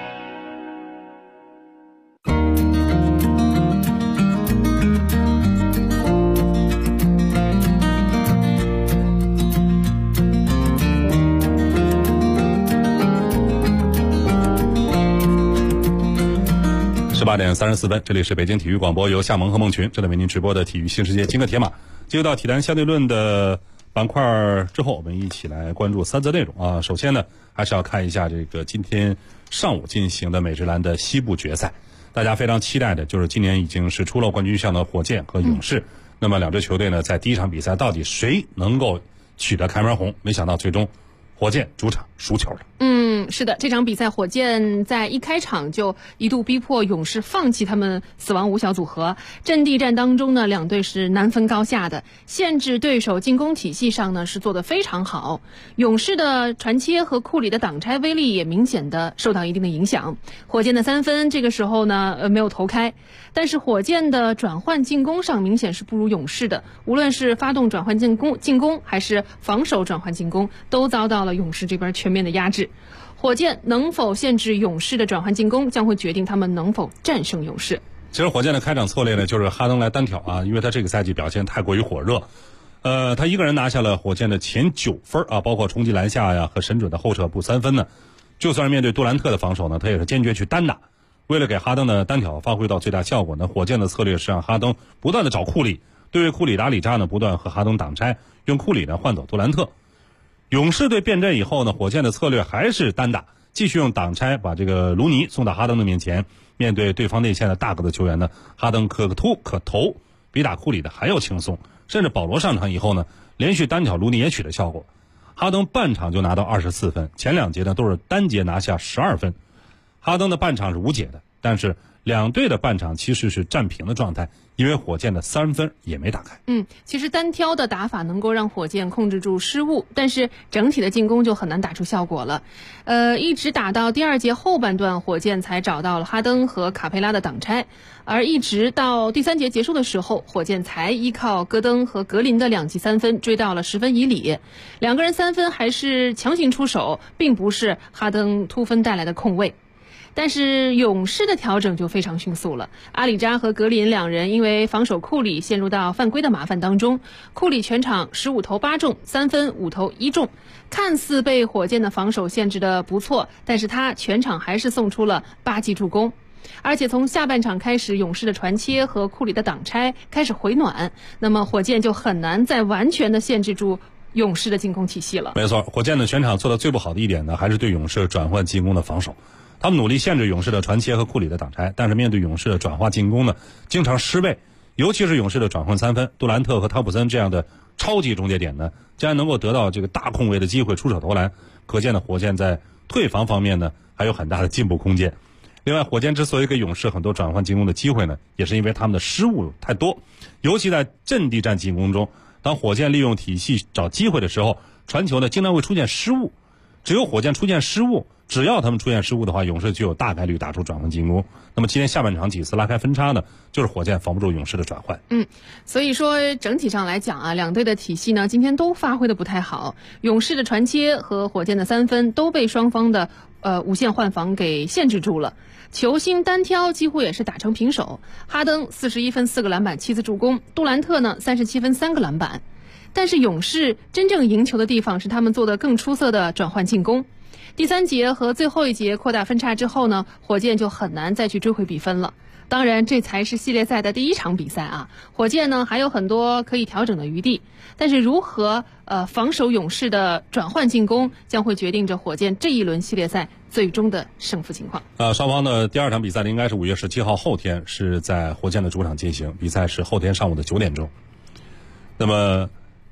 18点34分，这里是北京体育广播，由夏萌和孟群正在为您直播的体育新世界金戈铁马。进入到体坛相对论的板块之后，我们一起来关注3则内容啊。首先呢，还是要看一下这个今天上午进行的美职篮的西部决赛，大家非常期待的就是今年已经是出了冠军相的火箭和勇士。那么两支球队呢，在第一场比赛到底谁能够取得开门红？没想到最终火箭主场输球了。 是的，这场比赛火箭在一开场就一度逼迫勇士放弃他们死亡五小组合。阵地战当中呢，两队是难分高下的，限制对手进攻体系上呢是做得非常好。勇士的传切和库里的挡拆威力也明显的受到一定的影响。火箭的3分这个时候呢没有投开，但是火箭的转换进攻上明显是不如勇士的，无论是发动转换进攻还是防守转换进攻，都遭到了勇士这边全面的压制。火箭能否限制勇士的转换进攻，将会决定他们能否战胜勇士。 其实火箭的开场策略呢，就是哈登来单挑啊，因为他这个赛季表现太过于火热。他一个人拿下了火箭的前9分啊，包括冲击篮下呀和神准的后撤步3分呢。就算是面对杜兰特的防守呢，他也是坚决去单打。为了给哈登的单挑发挥到最大效果呢，火箭的策略是让哈登不断的找库里，对库里达里扎呢不断和哈登挡拆，用库里呢换走杜兰特。勇士队变阵以后呢，火箭的策略还是单打，继续用挡拆把这个卢尼送到哈登的面前。面对对方内线的大个子球员呢，哈登可突可投，比打库里的还要轻松。甚至保罗上场以后呢，连续单挑卢尼也取得效果。哈登半场就拿到24分，前2节呢都是单节拿下12分。哈登的半场是无解的，但是两队的半场其实是战平的状态，因为火箭的3分也没打开。 其实单挑的打法能够让火箭控制住失误，但是整体的进攻就很难打出效果了。一直打到第2节后半段，火箭才找到了哈登和卡佩拉的挡拆，而一直到第3节结束的时候，火箭才依靠戈登和格林的2记3分追到了10分以里。两个人3分还是强行出手，并不是哈登突分带来的空位。但是勇士的调整就非常迅速了，阿里扎和格林两人因为防守库里陷入到犯规的麻烦当中。库里全场15投8中，3分5投1中，看似被火箭的防守限制的不错，但是他全场还是送出了8记助攻。而且从下半场开始，勇士的传切和库里的挡拆开始回暖，那么火箭就很难再完全的限制住勇士的进攻体系了。 没错，火箭的全场做的最不好的一点呢，还是对勇士转换进攻的防守。他们努力限制勇士的传切和库里的挡拆，但是面对勇士的转化进攻呢，经常失位。尤其是勇士的转换3分，杜兰特和汤普森这样的超级终结点呢，竟然能够得到这个大空位的机会出手投篮，可见的火箭在退防方面呢还有很大的进步空间。另外，火箭之所以给勇士很多转换进攻的机会呢，也是因为他们的失误太多，尤其在阵地战进攻中，当火箭利用体系找机会的时候，传球呢经常会出现失误。只有火箭出现失误，只要他们出现失误的话，勇士就有大概率打出转换进攻。那么今天下半场几次拉开分差呢，就是火箭防不住勇士的转换。 所以说整体上来讲啊，两队的体系呢今天都发挥的不太好。勇士的传切和火箭的3分都被双方的无限换防给限制住了。球星单挑几乎也是打成平手。哈登41分4个篮板7次助攻，杜兰特呢37分3个篮板。但是勇士真正赢球的地方是他们做的更出色的转换进攻。第3节和最后一节扩大分差之后呢，火箭就很难再去追回比分了。当然这才是系列赛的第1场比赛啊，火箭呢还有很多可以调整的余地，但是如何防守勇士的转换进攻，将会决定着火箭这一轮系列赛最终的胜负情况。 双方的第2场比赛呢，应该是5月17号后天，是在火箭的主场进行，比赛是后天上午的9点钟。那么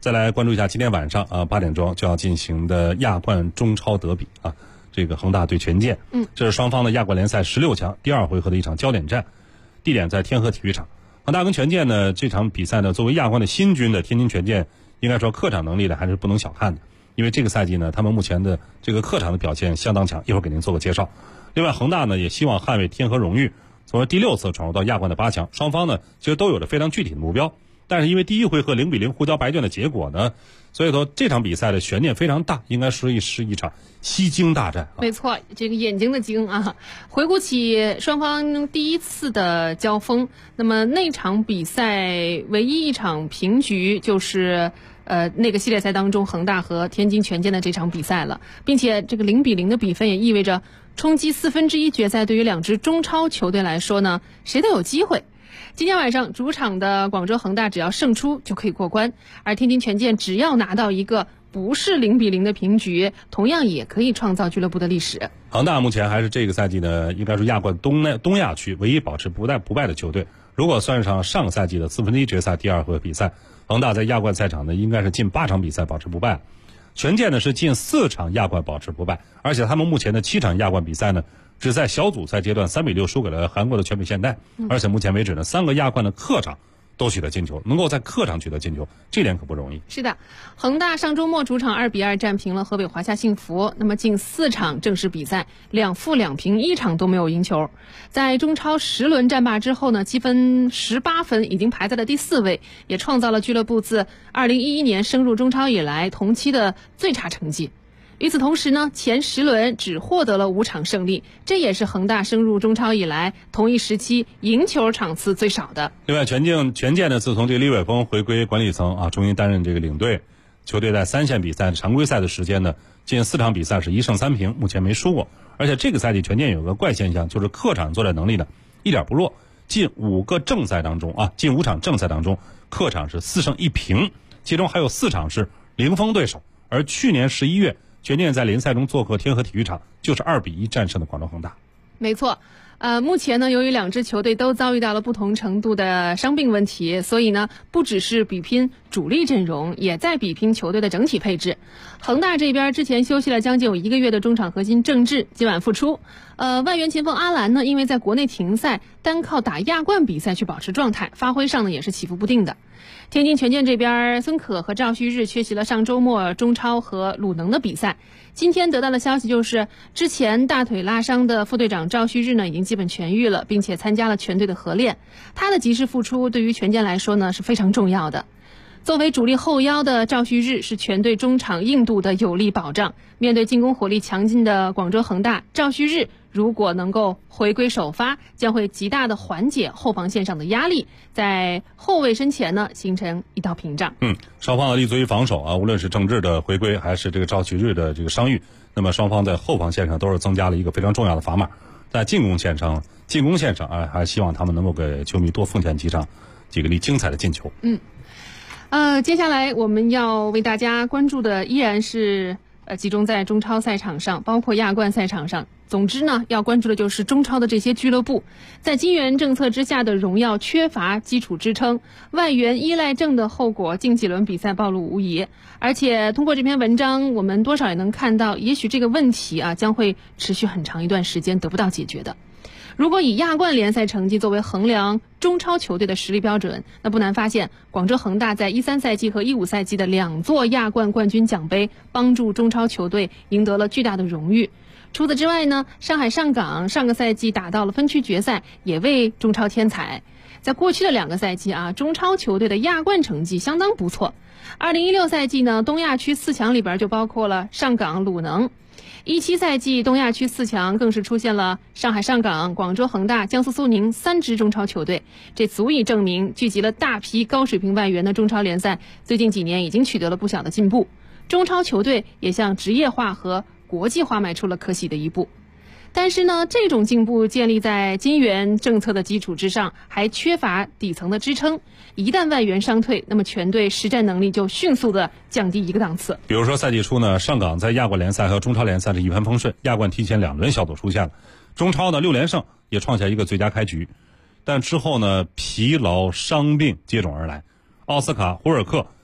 再来关注一下今天晚上8点钟就要进行的亚冠中超德比啊，这个恒大对权健，这是双方的亚冠联赛16强第2回合的一场焦点战，地点在天河体育场。恒大跟权健呢这场比赛呢，作为亚冠的新军的天津权健，应该说客场能力呢还是不能小看的，因为这个赛季呢他们目前的这个客场的表现相当强，一会儿给您做个介绍。另外恒大呢也希望捍卫天河荣誉，从而第6次闯入到亚冠的8强，双方呢其实都有着非常具体的目标。但是因为第1回合0-0互交白卷的结果呢，所以说这场比赛的悬念非常大，应该是一场吸睛大战。 没错，这个眼睛的睛啊。回顾起双方第1次的交锋，那么那场比赛唯一一场平局就是那个系列赛当中恒大和天津权健的这场比赛了，并且这个0-0的比分也意味着冲击1/4决赛对于2支中超球队来说呢，谁都有机会。今天晚上主场的广州恒大只要胜出就可以过关，而天津权健只要拿到一个不是0-0的平局，同样也可以创造俱乐部的历史。 恒大目前还是这个赛季呢，应该说亚冠东亚区唯一保持不败的球队。如果算上上个赛季的1/4决赛第2回合比赛，恒大在亚冠赛场呢应该是近8场比赛保持不败。权健呢是近4场亚冠保持不败，而且他们目前的7场亚冠比赛呢，只在小组赛阶段3-6输给了韩国的全北现代，而且目前为止呢3个亚冠的客场都取得进球，能够在客场取得进球，这点可不容易。 是的，恒大上周末主场2-2战平了河北华夏幸福，那么近4场正式比赛2负2平，1场都没有赢球。在中超10轮战罢之后呢，积分18分，已经排在了第4位，也创造了俱乐部自2011年升入中超以来同期的最差成绩。与此同时呢，前10轮只获得了5场胜利，这也是恒大升入中超以来同一时期赢球场次最少的。 另外权健呢，自从这个李玮峰回归管理层啊，重新担任这个领队，球队在3线比赛常规赛的时间呢，近4场比赛是1胜3平，目前没输过。而且这个赛季权健有个怪现象，就是客场作战能力呢一点不弱，近5场正赛当中，客场是4胜1平，其中还有4场是零封对手。而去年11月权健在联赛中做客天河体育场，就是2-1战胜的广州恒大。 没错，目前呢，由于2支球队都遭遇到了不同程度的伤病问题，所以呢，不只是比拼主力阵容，也在比拼球队的整体配置。恒大这边之前休息了将近有1个月的中场核心郑智今晚复出，外援前锋阿兰呢，因为在国内停赛，单靠打亚冠比赛去保持状态，发挥上呢也是起伏不定的。天津权健这边，孙可和赵旭日缺席了上周末中超和鲁能的比赛。今天得到的消息就是，之前大腿拉伤的副队长赵旭日呢已经基本痊愈了，并且参加了全队的合练。他的及时复出对于权健来说呢是非常重要的。作为主力后腰的赵旭日是全队中场硬度的有力保障。面对进攻火力强劲的广州恒大，赵旭日如果能够回归首发，将会极大的缓解后防线上的压力，在后卫身前呢形成一道屏障。 双方的立足于防守啊，无论是郑智的回归还是这个赵旭日的这个伤愈，那么双方在后防线上都是增加了一个非常重要的砝码。在进攻线上还希望他们能够给球迷多奉献几个粒精彩的进球。 接下来我们要为大家关注的依然是集中在中超赛场上，包括亚冠赛场上。总之呢，要关注的就是中超的这些俱乐部在金元政策之下的荣耀缺乏基础支撑，外援依赖症的后果近几轮比赛暴露无遗。而且通过这篇文章，我们多少也能看到，也许这个问题将会持续很长一段时间得不到解决的。如果以亚冠联赛成绩作为衡量中超球队的实力标准，那不难发现，广州恒大在13赛季和15赛季的2座亚冠冠军奖杯，帮助中超球队赢得了巨大的荣誉。除此之外呢，上海上港上个赛季打到了分区决赛，也为中超添彩。在过去的2个赛季中超球队的亚冠成绩相当不错。2016赛季呢，东亚区4强里边就包括了上港、鲁能。17赛季东亚区4强更是出现了上海上港、广州恒大、江苏苏宁3支中超球队，这足以证明聚集了大批高水平外援的中超联赛最近几年已经取得了不小的进步，中超球队也向职业化和国际化迈出了可喜的一步。但是呢，这种进步建立在金元政策的基础之上，还缺乏底层的支撑。一旦外援伤退，那么全队实战能力就迅速的降低一个档次。 比如说赛季初呢，上港在亚冠联赛和中超联赛是一帆风顺，亚冠提前2轮小组出现了，中超呢6连胜也创下一个最佳开局。但之后呢，疲劳伤病接踵而来，奥斯卡、胡尔克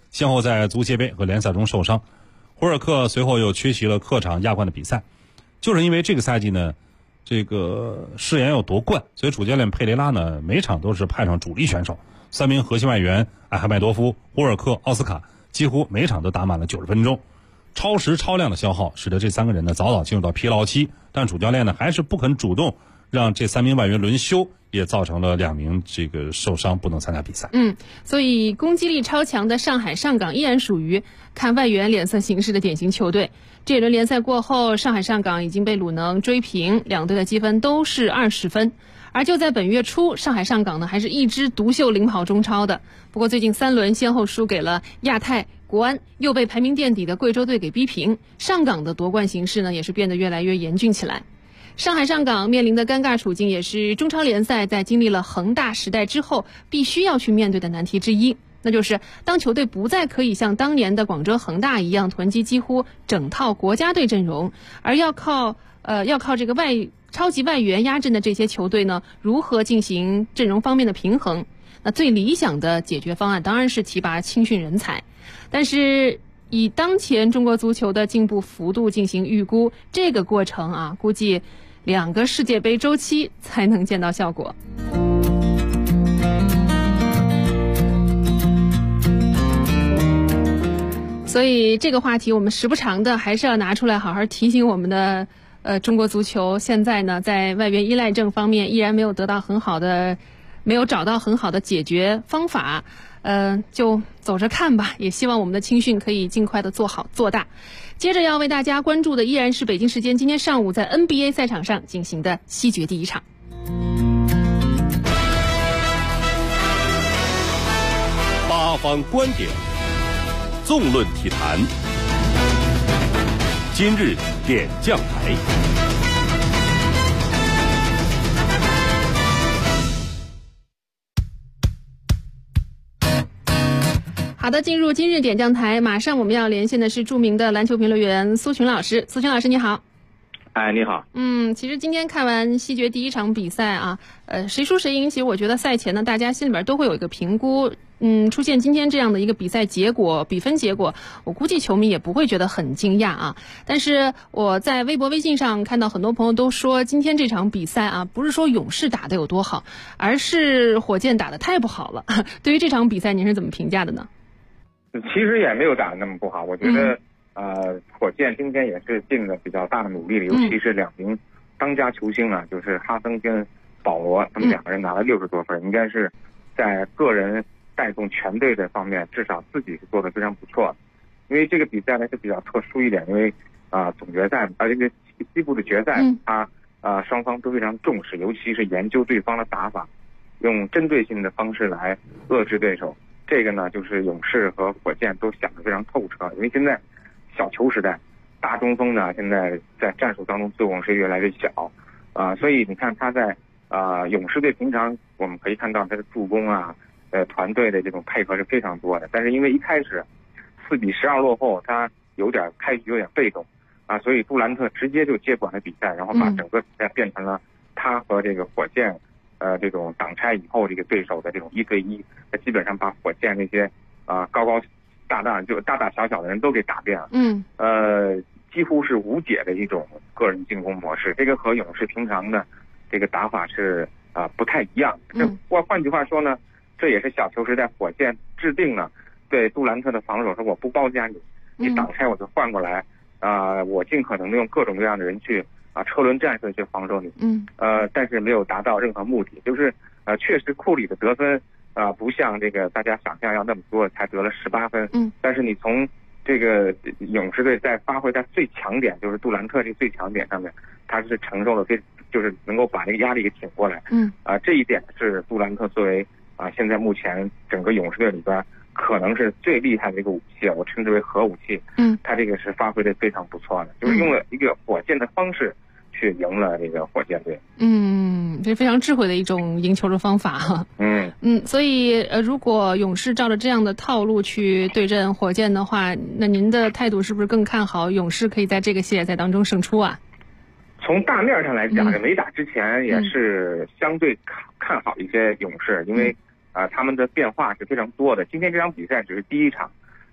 先后在足协杯和联赛中受伤。胡尔克随后又缺席了客场亚冠的比赛，就是因为这个赛季呢，这个誓言要夺冠，所以主教练佩雷拉呢每场都是派上主力选手，3名核心外援艾哈迈多夫、胡尔克、奥斯卡几乎每场都打满了90分钟。超时超量的消耗使得这3个人呢早早进入到疲劳期，但主教练呢还是不肯主动让这3名外援轮休，也造成了2名这个受伤不能参加比赛。 所以攻击力超强的上海上港依然属于看外援脸色行事的典型球队。这一轮联赛过后，上海上港已经被鲁能追平，两队的积分都是20分。而就在本月初，上海上港呢还是一枝独秀领跑中超的。不过最近3轮先后输给了亚泰、国安，又被排名垫底的贵州队给逼平，上港的夺冠形势呢也是变得越来越严峻起来。上海上港面临的尴尬处境也是中超联赛在经历了恒大时代之后必须要去面对的难题之一，那就是当球队不再可以像当年的广州恒大一样囤积几乎整套国家队阵容，而要靠这个超级外援压阵的这些球队呢，如何进行阵容方面的平衡？那最理想的解决方案当然是提拔青训人才，但是以当前中国足球的进步幅度进行预估，这个过程啊，估计2个世界杯周期才能见到效果。所以这个话题我们时不常的还是要拿出来好好提醒我们的中国足球。现在呢，在外援依赖症方面依然没有找到很好的解决方法，就走着看吧，也希望我们的青训可以尽快的做好做大。接着要为大家关注的依然是北京时间今天上午在 NBA 赛场上进行的西决第1场。 八方观点，纵论体坛，今日点将台。 好的，进入今日点将台，马上我们要连线的是著名的篮球评论员苏群老师。苏群老师你好。 你好。 其实今天看完西决第1场比赛啊，谁输谁赢，其实我觉得赛前呢，大家心里边都会有一个评估。出现今天这样的一个比赛结果、比分结果，我估计球迷也不会觉得很惊讶啊。但是我在微博、微信上看到很多朋友都说，今天这场比赛啊，不是说勇士打得有多好，而是火箭打得太不好了。对于这场比赛，您是怎么评价的呢？ 其实也没有打得那么不好，我觉得火箭今天也是尽了比较大的努力的，尤其是2名当家球星啊，就是哈登跟保罗，他们2个人拿了60多分，应该是在个人带动全队的方面，至少自己是做得非常不错。因为这个比赛呢是比较特殊一点，因为总决赛这个西部的决赛，双方都非常重视，尤其是研究对方的打法，用针对性的方式来遏制对手。这个呢，就是勇士和火箭都想得非常透彻，因为现在小球时代，大中锋呢现在在战术当中作用是越来越小，所以你看他在勇士队平常我们可以看到他的助攻啊，团队的这种配合是非常多的，但是因为一开始4比12落后，他开局有点被动所以杜兰特直接就接管了比赛，然后把整个比赛变成了他和这个火箭这种挡拆以后这个对手的这种1对1，他基本上把火箭那些高高大大小小的人都给打遍了，几乎是无解的一种个人进攻模式。这个和勇士平常的这个打法是不太一样。换句话说呢，这也是小球时代火箭制定了对杜兰特的防守，说我不包夹你挡拆我就换过来，我尽可能的用各种各样的人去车轮战术去防守你，但是没有达到任何目的。就是确实库里的得分不像这个大家想象要那么多，才得了18分，但是你从这个勇士队在发挥他最强点，就是杜兰特这最强点上面，他是承受了就是能够把这个压力给挺过来，这一点是杜兰特作为现在目前整个勇士队里边可能是最厉害的一个武器，我称之为核武器，他这个是发挥的非常不错的，就是用了一个火箭的方式去赢了这个火箭队。 这是非常智慧的一种赢球的方法哈。所以如果勇士照着这样的套路去对阵火箭的话，那您的态度是不是更看好勇士可以在这个系列赛当中胜出啊？ 从大面上来讲，没打之前也是相对看好一些勇士，因为他们的变化是非常多的。今天这场比赛只是第1场，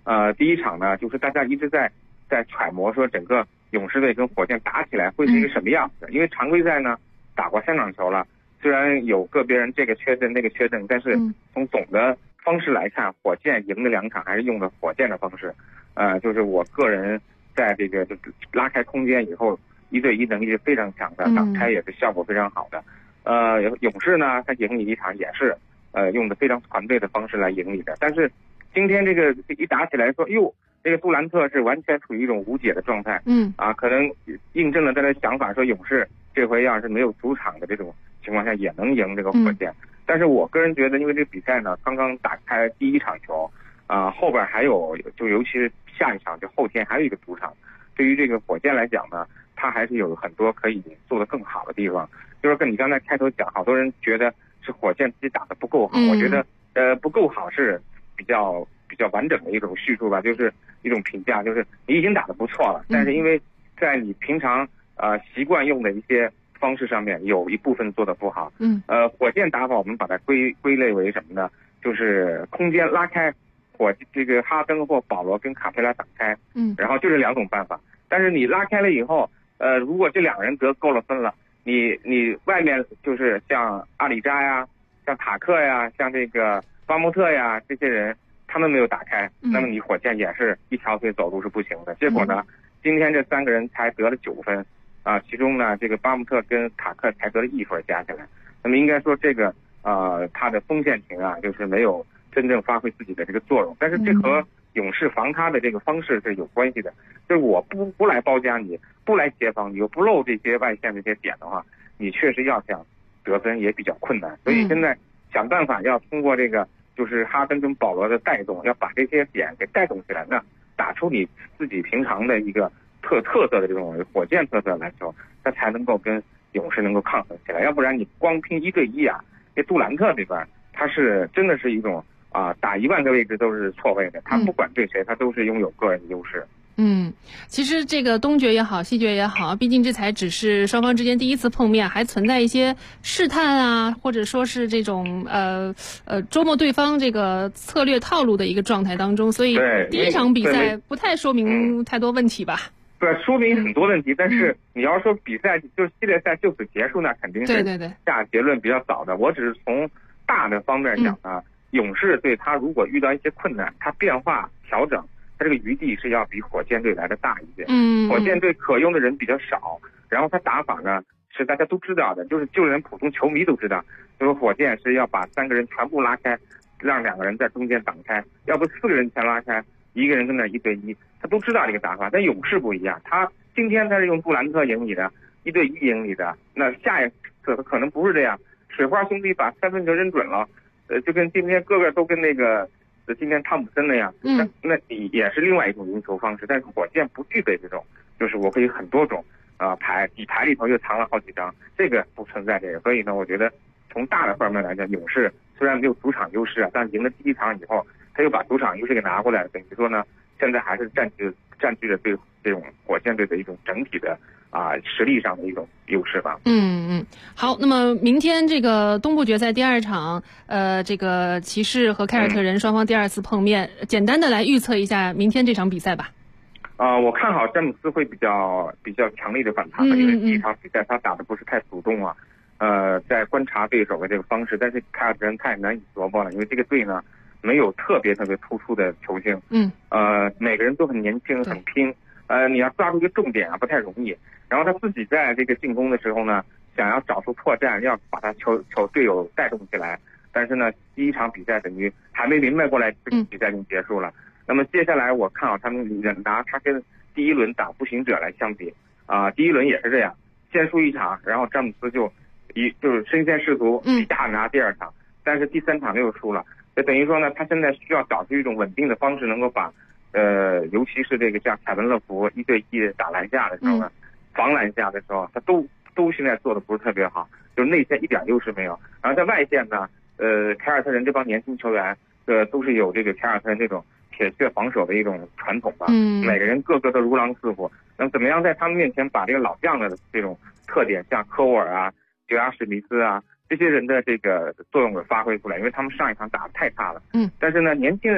第一场呢，就是大家一直在揣摩说整个勇士队跟火箭打起来会是一个什么样子。因为常规赛呢打过3场球了，虽然有个别人这个缺阵那个缺阵，但是从总的方式来看，火箭赢的2场还是用的火箭的方式。就是我个人在这个就拉开空间以后，1对1能力是非常强的，挡拆也是效果非常好的。勇士呢，他赢你一场也是用的非常团队的方式来赢你的。但是今天这个一打起来说，哟，这个杜兰特是完全处于一种无解的状态。可能印证了他的想法，说勇士这回要是没有主场的这种情况下也能赢这个火箭。但是我个人觉得，因为这个比赛呢刚刚打开第一场球，后边还有，就尤其是下一场，就后天还有一个主场。对于这个火箭来讲呢，他还是有很多可以做得更好的地方。就是跟你刚才开头讲，好多人觉得是火箭自己打得不够好，我觉得不够好是比较完整的一种叙述吧，就是一种评价，就是你已经打得不错了，但是因为在你平常习惯用的一些方式上面有一部分做得不好。火箭打法我们把它归类为什么呢？就是空间拉开，这个哈登或保罗跟卡佩拉挡开，然后就这2种办法。但是你拉开了以后，如果这2个人得够了分了，你外面就是像阿里扎呀，像塔克呀，像这个巴莫特呀，这些人他们没有打开，那么你火箭也是一条腿走路是不行的。结果呢，今天这3个人才得了9分，其中呢这个巴莫特跟塔克才得了1分加起来。那么应该说这个他的锋线型就是没有真正发挥自己的这个作用。但是这和勇士防他的这个方式是有关系的，就是我不来包夹你，不来协防你，又不漏这些外线这些点的话，你确实要想得分也比较困难。所以现在想办法要通过这个就是哈登跟保罗的带动，要把这些点给带动起来呢，打出你自己平常的一个特色的这种火箭特色来说，它才能够跟勇士能够抗衡起来。要不然你光拼1对1这杜兰特这边他是真的是一种打10000个位置都是错位的，他不管对谁他都是拥有个人的优势。 其实这个东决也好，西决也好，毕竟这才只是双方之间第一次碰面，还存在一些试探或者说是这种捉摸对方这个策略套路的一个状态当中，所以第一场比赛不太说明太多问题吧。 对，说明很多问题，但是你要说比赛就是系列赛就此结束，那肯定是下结论比较早的。我只是从大的方面讲勇士队他如果遇到一些困难，他变化调整，他这个余地是要比火箭队来的大一点。火箭队可用的人比较少，然后他打法呢是大家都知道的，就连普通球迷都知道，就是火箭是要把3个人全部拉开，让2个人在中间挡开，要不4个人全拉开，1个人跟那1对1，他都知道这个打法。但勇士不一样，今天他是用杜兰特赢你的，1对1赢你的，那下一次他可能不是这样。水花兄弟把3分球扔准了，就跟今天个都跟那个今天汤普森那样，那也是另外一种赢球方式。但是火箭不具备这种，就是我可以很多种牌，底牌里头又藏了好几张，这个不存在这个。所以呢，我觉得从大的方面来讲，勇士虽然没有主场优势但赢了第一场以后，他又把主场优势给拿过来了，等于说呢，现在还是占据着对这种火箭队的一种整体的实力上的一种优势吧。 好，那么明天这个东部决赛第2场，这个骑士和凯尔特人双方第2次碰面，简单的来预测一下明天这场比赛吧。 我看好詹姆斯会比较强力的反弹，因为第一场比赛他打的不是太主动在观察对手的这个方式，但是凯尔特人太难以琢磨了，因为这个队呢没有特别突出的球星，每个人都很年轻很拼，你要抓住一个重点不太容易。然后他自己在这个进攻的时候呢，想要找出破绽，要把他球队友带动起来，但是呢第一场比赛等于还没明白过来，这个比赛已经结束了。那么接下来我看好他们拿他跟第一轮打步行者来相比第一轮也是这样，先输1场，然后詹姆斯就是身先士卒一下拿第2场，但是第3场又输了，就等于说呢他现在需要找出一种稳定的方式，能够把尤其是这个像凯文勒福1对1打篮下的时候呢，防篮下的时候他都现在做的不是特别好，就是内线一点优势没有。然后在外线呢凯尔特人这帮年轻球员都是有这个凯尔特人这种铁血防守的一种传统吧，每个人个个都如狼似虎。那么怎么样在他们面前把这个老将的这种特点，像科沃尔杰拉史密斯这些人的这个作用给发挥出来，因为他们上一场打得太差了。但是呢年轻人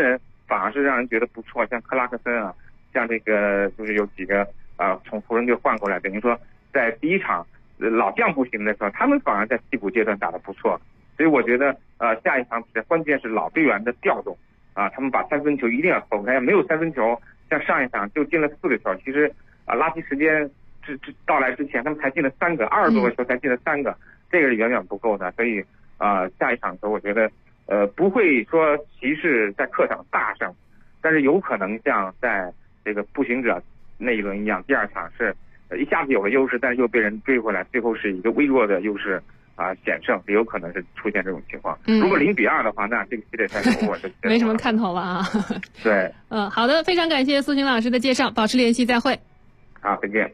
反而是让人觉得不错，像克拉克森啊，像这个就是有几个从湖人队换过来，等于说在第一场老将不行的时候，他们反而在替补阶段打得不错。所以我觉得下一场比赛关键是老队员的调动啊，他们把三分球一定要投开，没有三分球，像上一场就进了4个球，其实垃圾时间到来之前，他们才进了3个，20多个球才进了3个，这个是远远不够的。所以下一场球我觉得不会说骑士在客场大胜，但是有可能像在这个步行者那一轮一样，第2场是一下子有了优势，但是又被人追回来，最后是一个微弱的优势险胜，也有可能是出现这种情况。如果0-2的话，那这个系列赛我就没什么看头了啊。 对， 好的，非常感谢苏洵老师的介绍，保持联系，再会。 好，再见。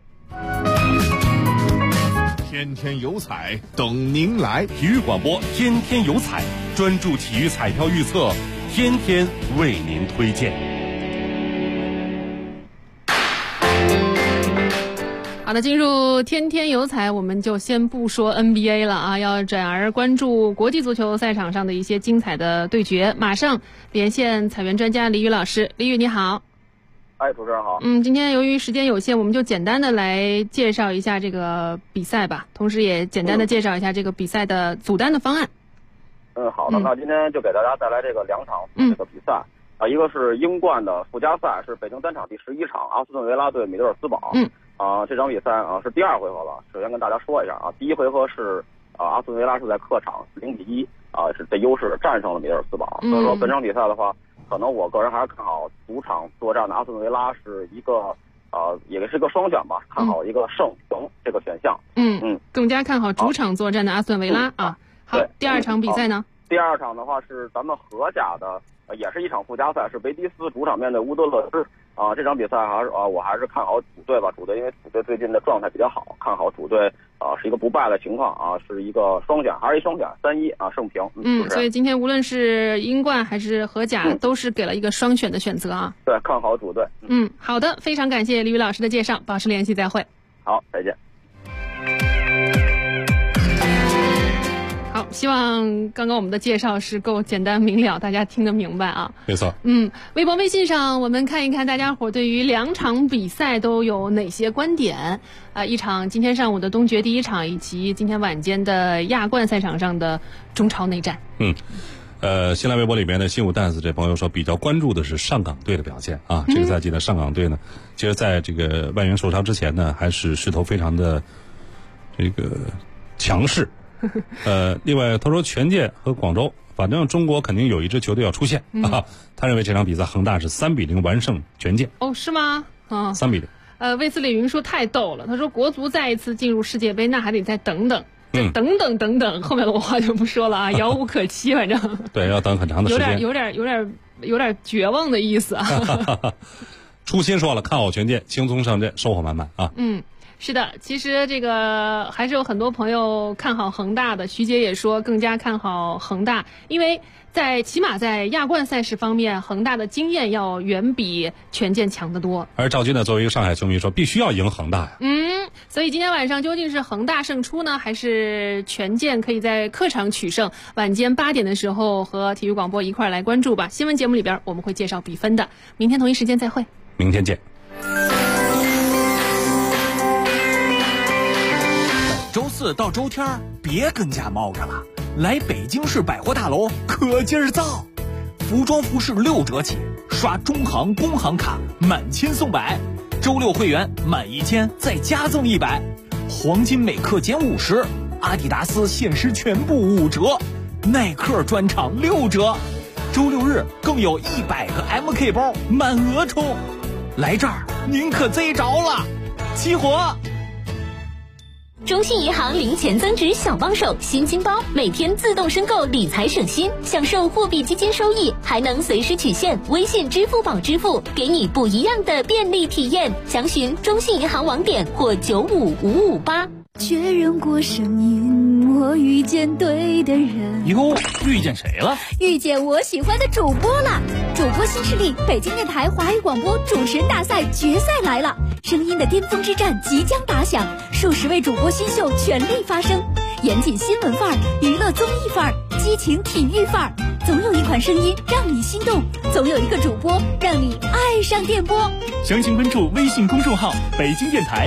天天有彩等您来， 体育广播天天有彩，专注体育彩票预测，天天为您推荐。 好的，进入天天有彩，我们就先不说 NBA 了啊，要转而关注国际足球赛场上的一些精彩的对决。马上连线彩员专家李宇老师，李宇你好。 主持人好。 今天由于时间有限，我们就简单的来介绍一下这个比赛吧，同时也简单的介绍一下这个比赛的组单的方案。 好的，那今天就给大家带来这个2场这个比赛一个是英冠的附加赛，是北京单场第11场，阿斯顿维拉对米德尔斯堡。这场比赛是第2回合了。首先跟大家说一下第一回合是阿斯顿维拉是在客场0-1是这优势战胜了米德尔斯堡。所以说本场比赛的话，可能我个人还是看好主场作战的阿斯顿维拉是一个也是一个双选吧，看好一个胜这个选项。 更加看好主场作战的阿斯顿维拉好，第2场比赛呢？ 第2场的话是咱们荷甲的，也是一场附加赛，是维迪斯主场面对乌德勒支。这场比赛我还是看好主队吧，主队因为主队最近的状态比较好，看好主队是一个不败的情况是一个双选，还是一双选3-1胜平。 所以今天无论是英冠还是荷甲都是给了一个双选的选择啊。 对，看好主队。 好的，非常感谢李宇老师的介绍，保持联系，再会。 好，再见。 好，希望刚刚我们的介绍是够简单明了，大家听得明白啊。 没错。 微博微信上我们看一看大家伙对于2场比赛都有哪些观点一场今天上午的东决第1场，以及今天晚间的亚冠赛场上的中超内战。 新浪微博里面的新武蛋子这朋友说，比较关注的是上港队的表现啊。这个赛季的上港队呢，其实在这个外援受伤之前呢，还是势头非常的这个强势。另外他说权健和广州，反正中国肯定有一支球队要出现他认为这场比赛恒大是3-0完胜权健。 是吗 ？3-0。 卫斯理云说太逗了，他说国足再一次进入世界杯，那还得再等等。等等，后面的我话就不说了遥无可期，反正对，要等很长的时间， 有点绝望的意思初心说了，看好权健，轻松上阵，收获满满啊。 是的，其实这个还是有很多朋友看好恒大的，徐杰也说更加看好恒大，因为起码在亚冠赛事方面，恒大的经验要远比权健强得多。 而赵军呢，作为一个上海球迷说，必须要赢恒大呀。 所以今天晚上究竟是恒大胜出呢，还是权健可以在客场取胜？晚间8点的时候和体育广播一块来关注吧。新闻节目里边我们会介绍比分的。明天同一时间再会。 明天见。 周4到周天别跟家猫着了，来北京市百货大楼可劲儿造，服装服饰6折起，刷中行工行卡满千送100，周6会员满1000再加赠100，黄金每克减50，阿迪达斯限时全部5折，耐克专场6折，周6日更有100个 MK 包满额抽，来这儿您可贼着了，齐活！ 中信银行零钱增值小帮手新金包，每天自动申购理财省心，享受货币基金收益，还能随时取现，微信支付宝支付，给你不一样的便利体验。详询中信银行网点或95558。 确认过声音，我遇见对的人。 哟，遇见谁了？ 遇见我喜欢的主播了。主播新势力，北京电台华语广播主持人大赛决赛来了，声音的巅峰之战即将打响，数十位主播新秀全力发声，严谨新闻范儿，娱乐综艺范儿，激情体育范儿， 总有一款声音让你心动，总有一个主播让你爱上电波。 详情关注微信公众号北京电台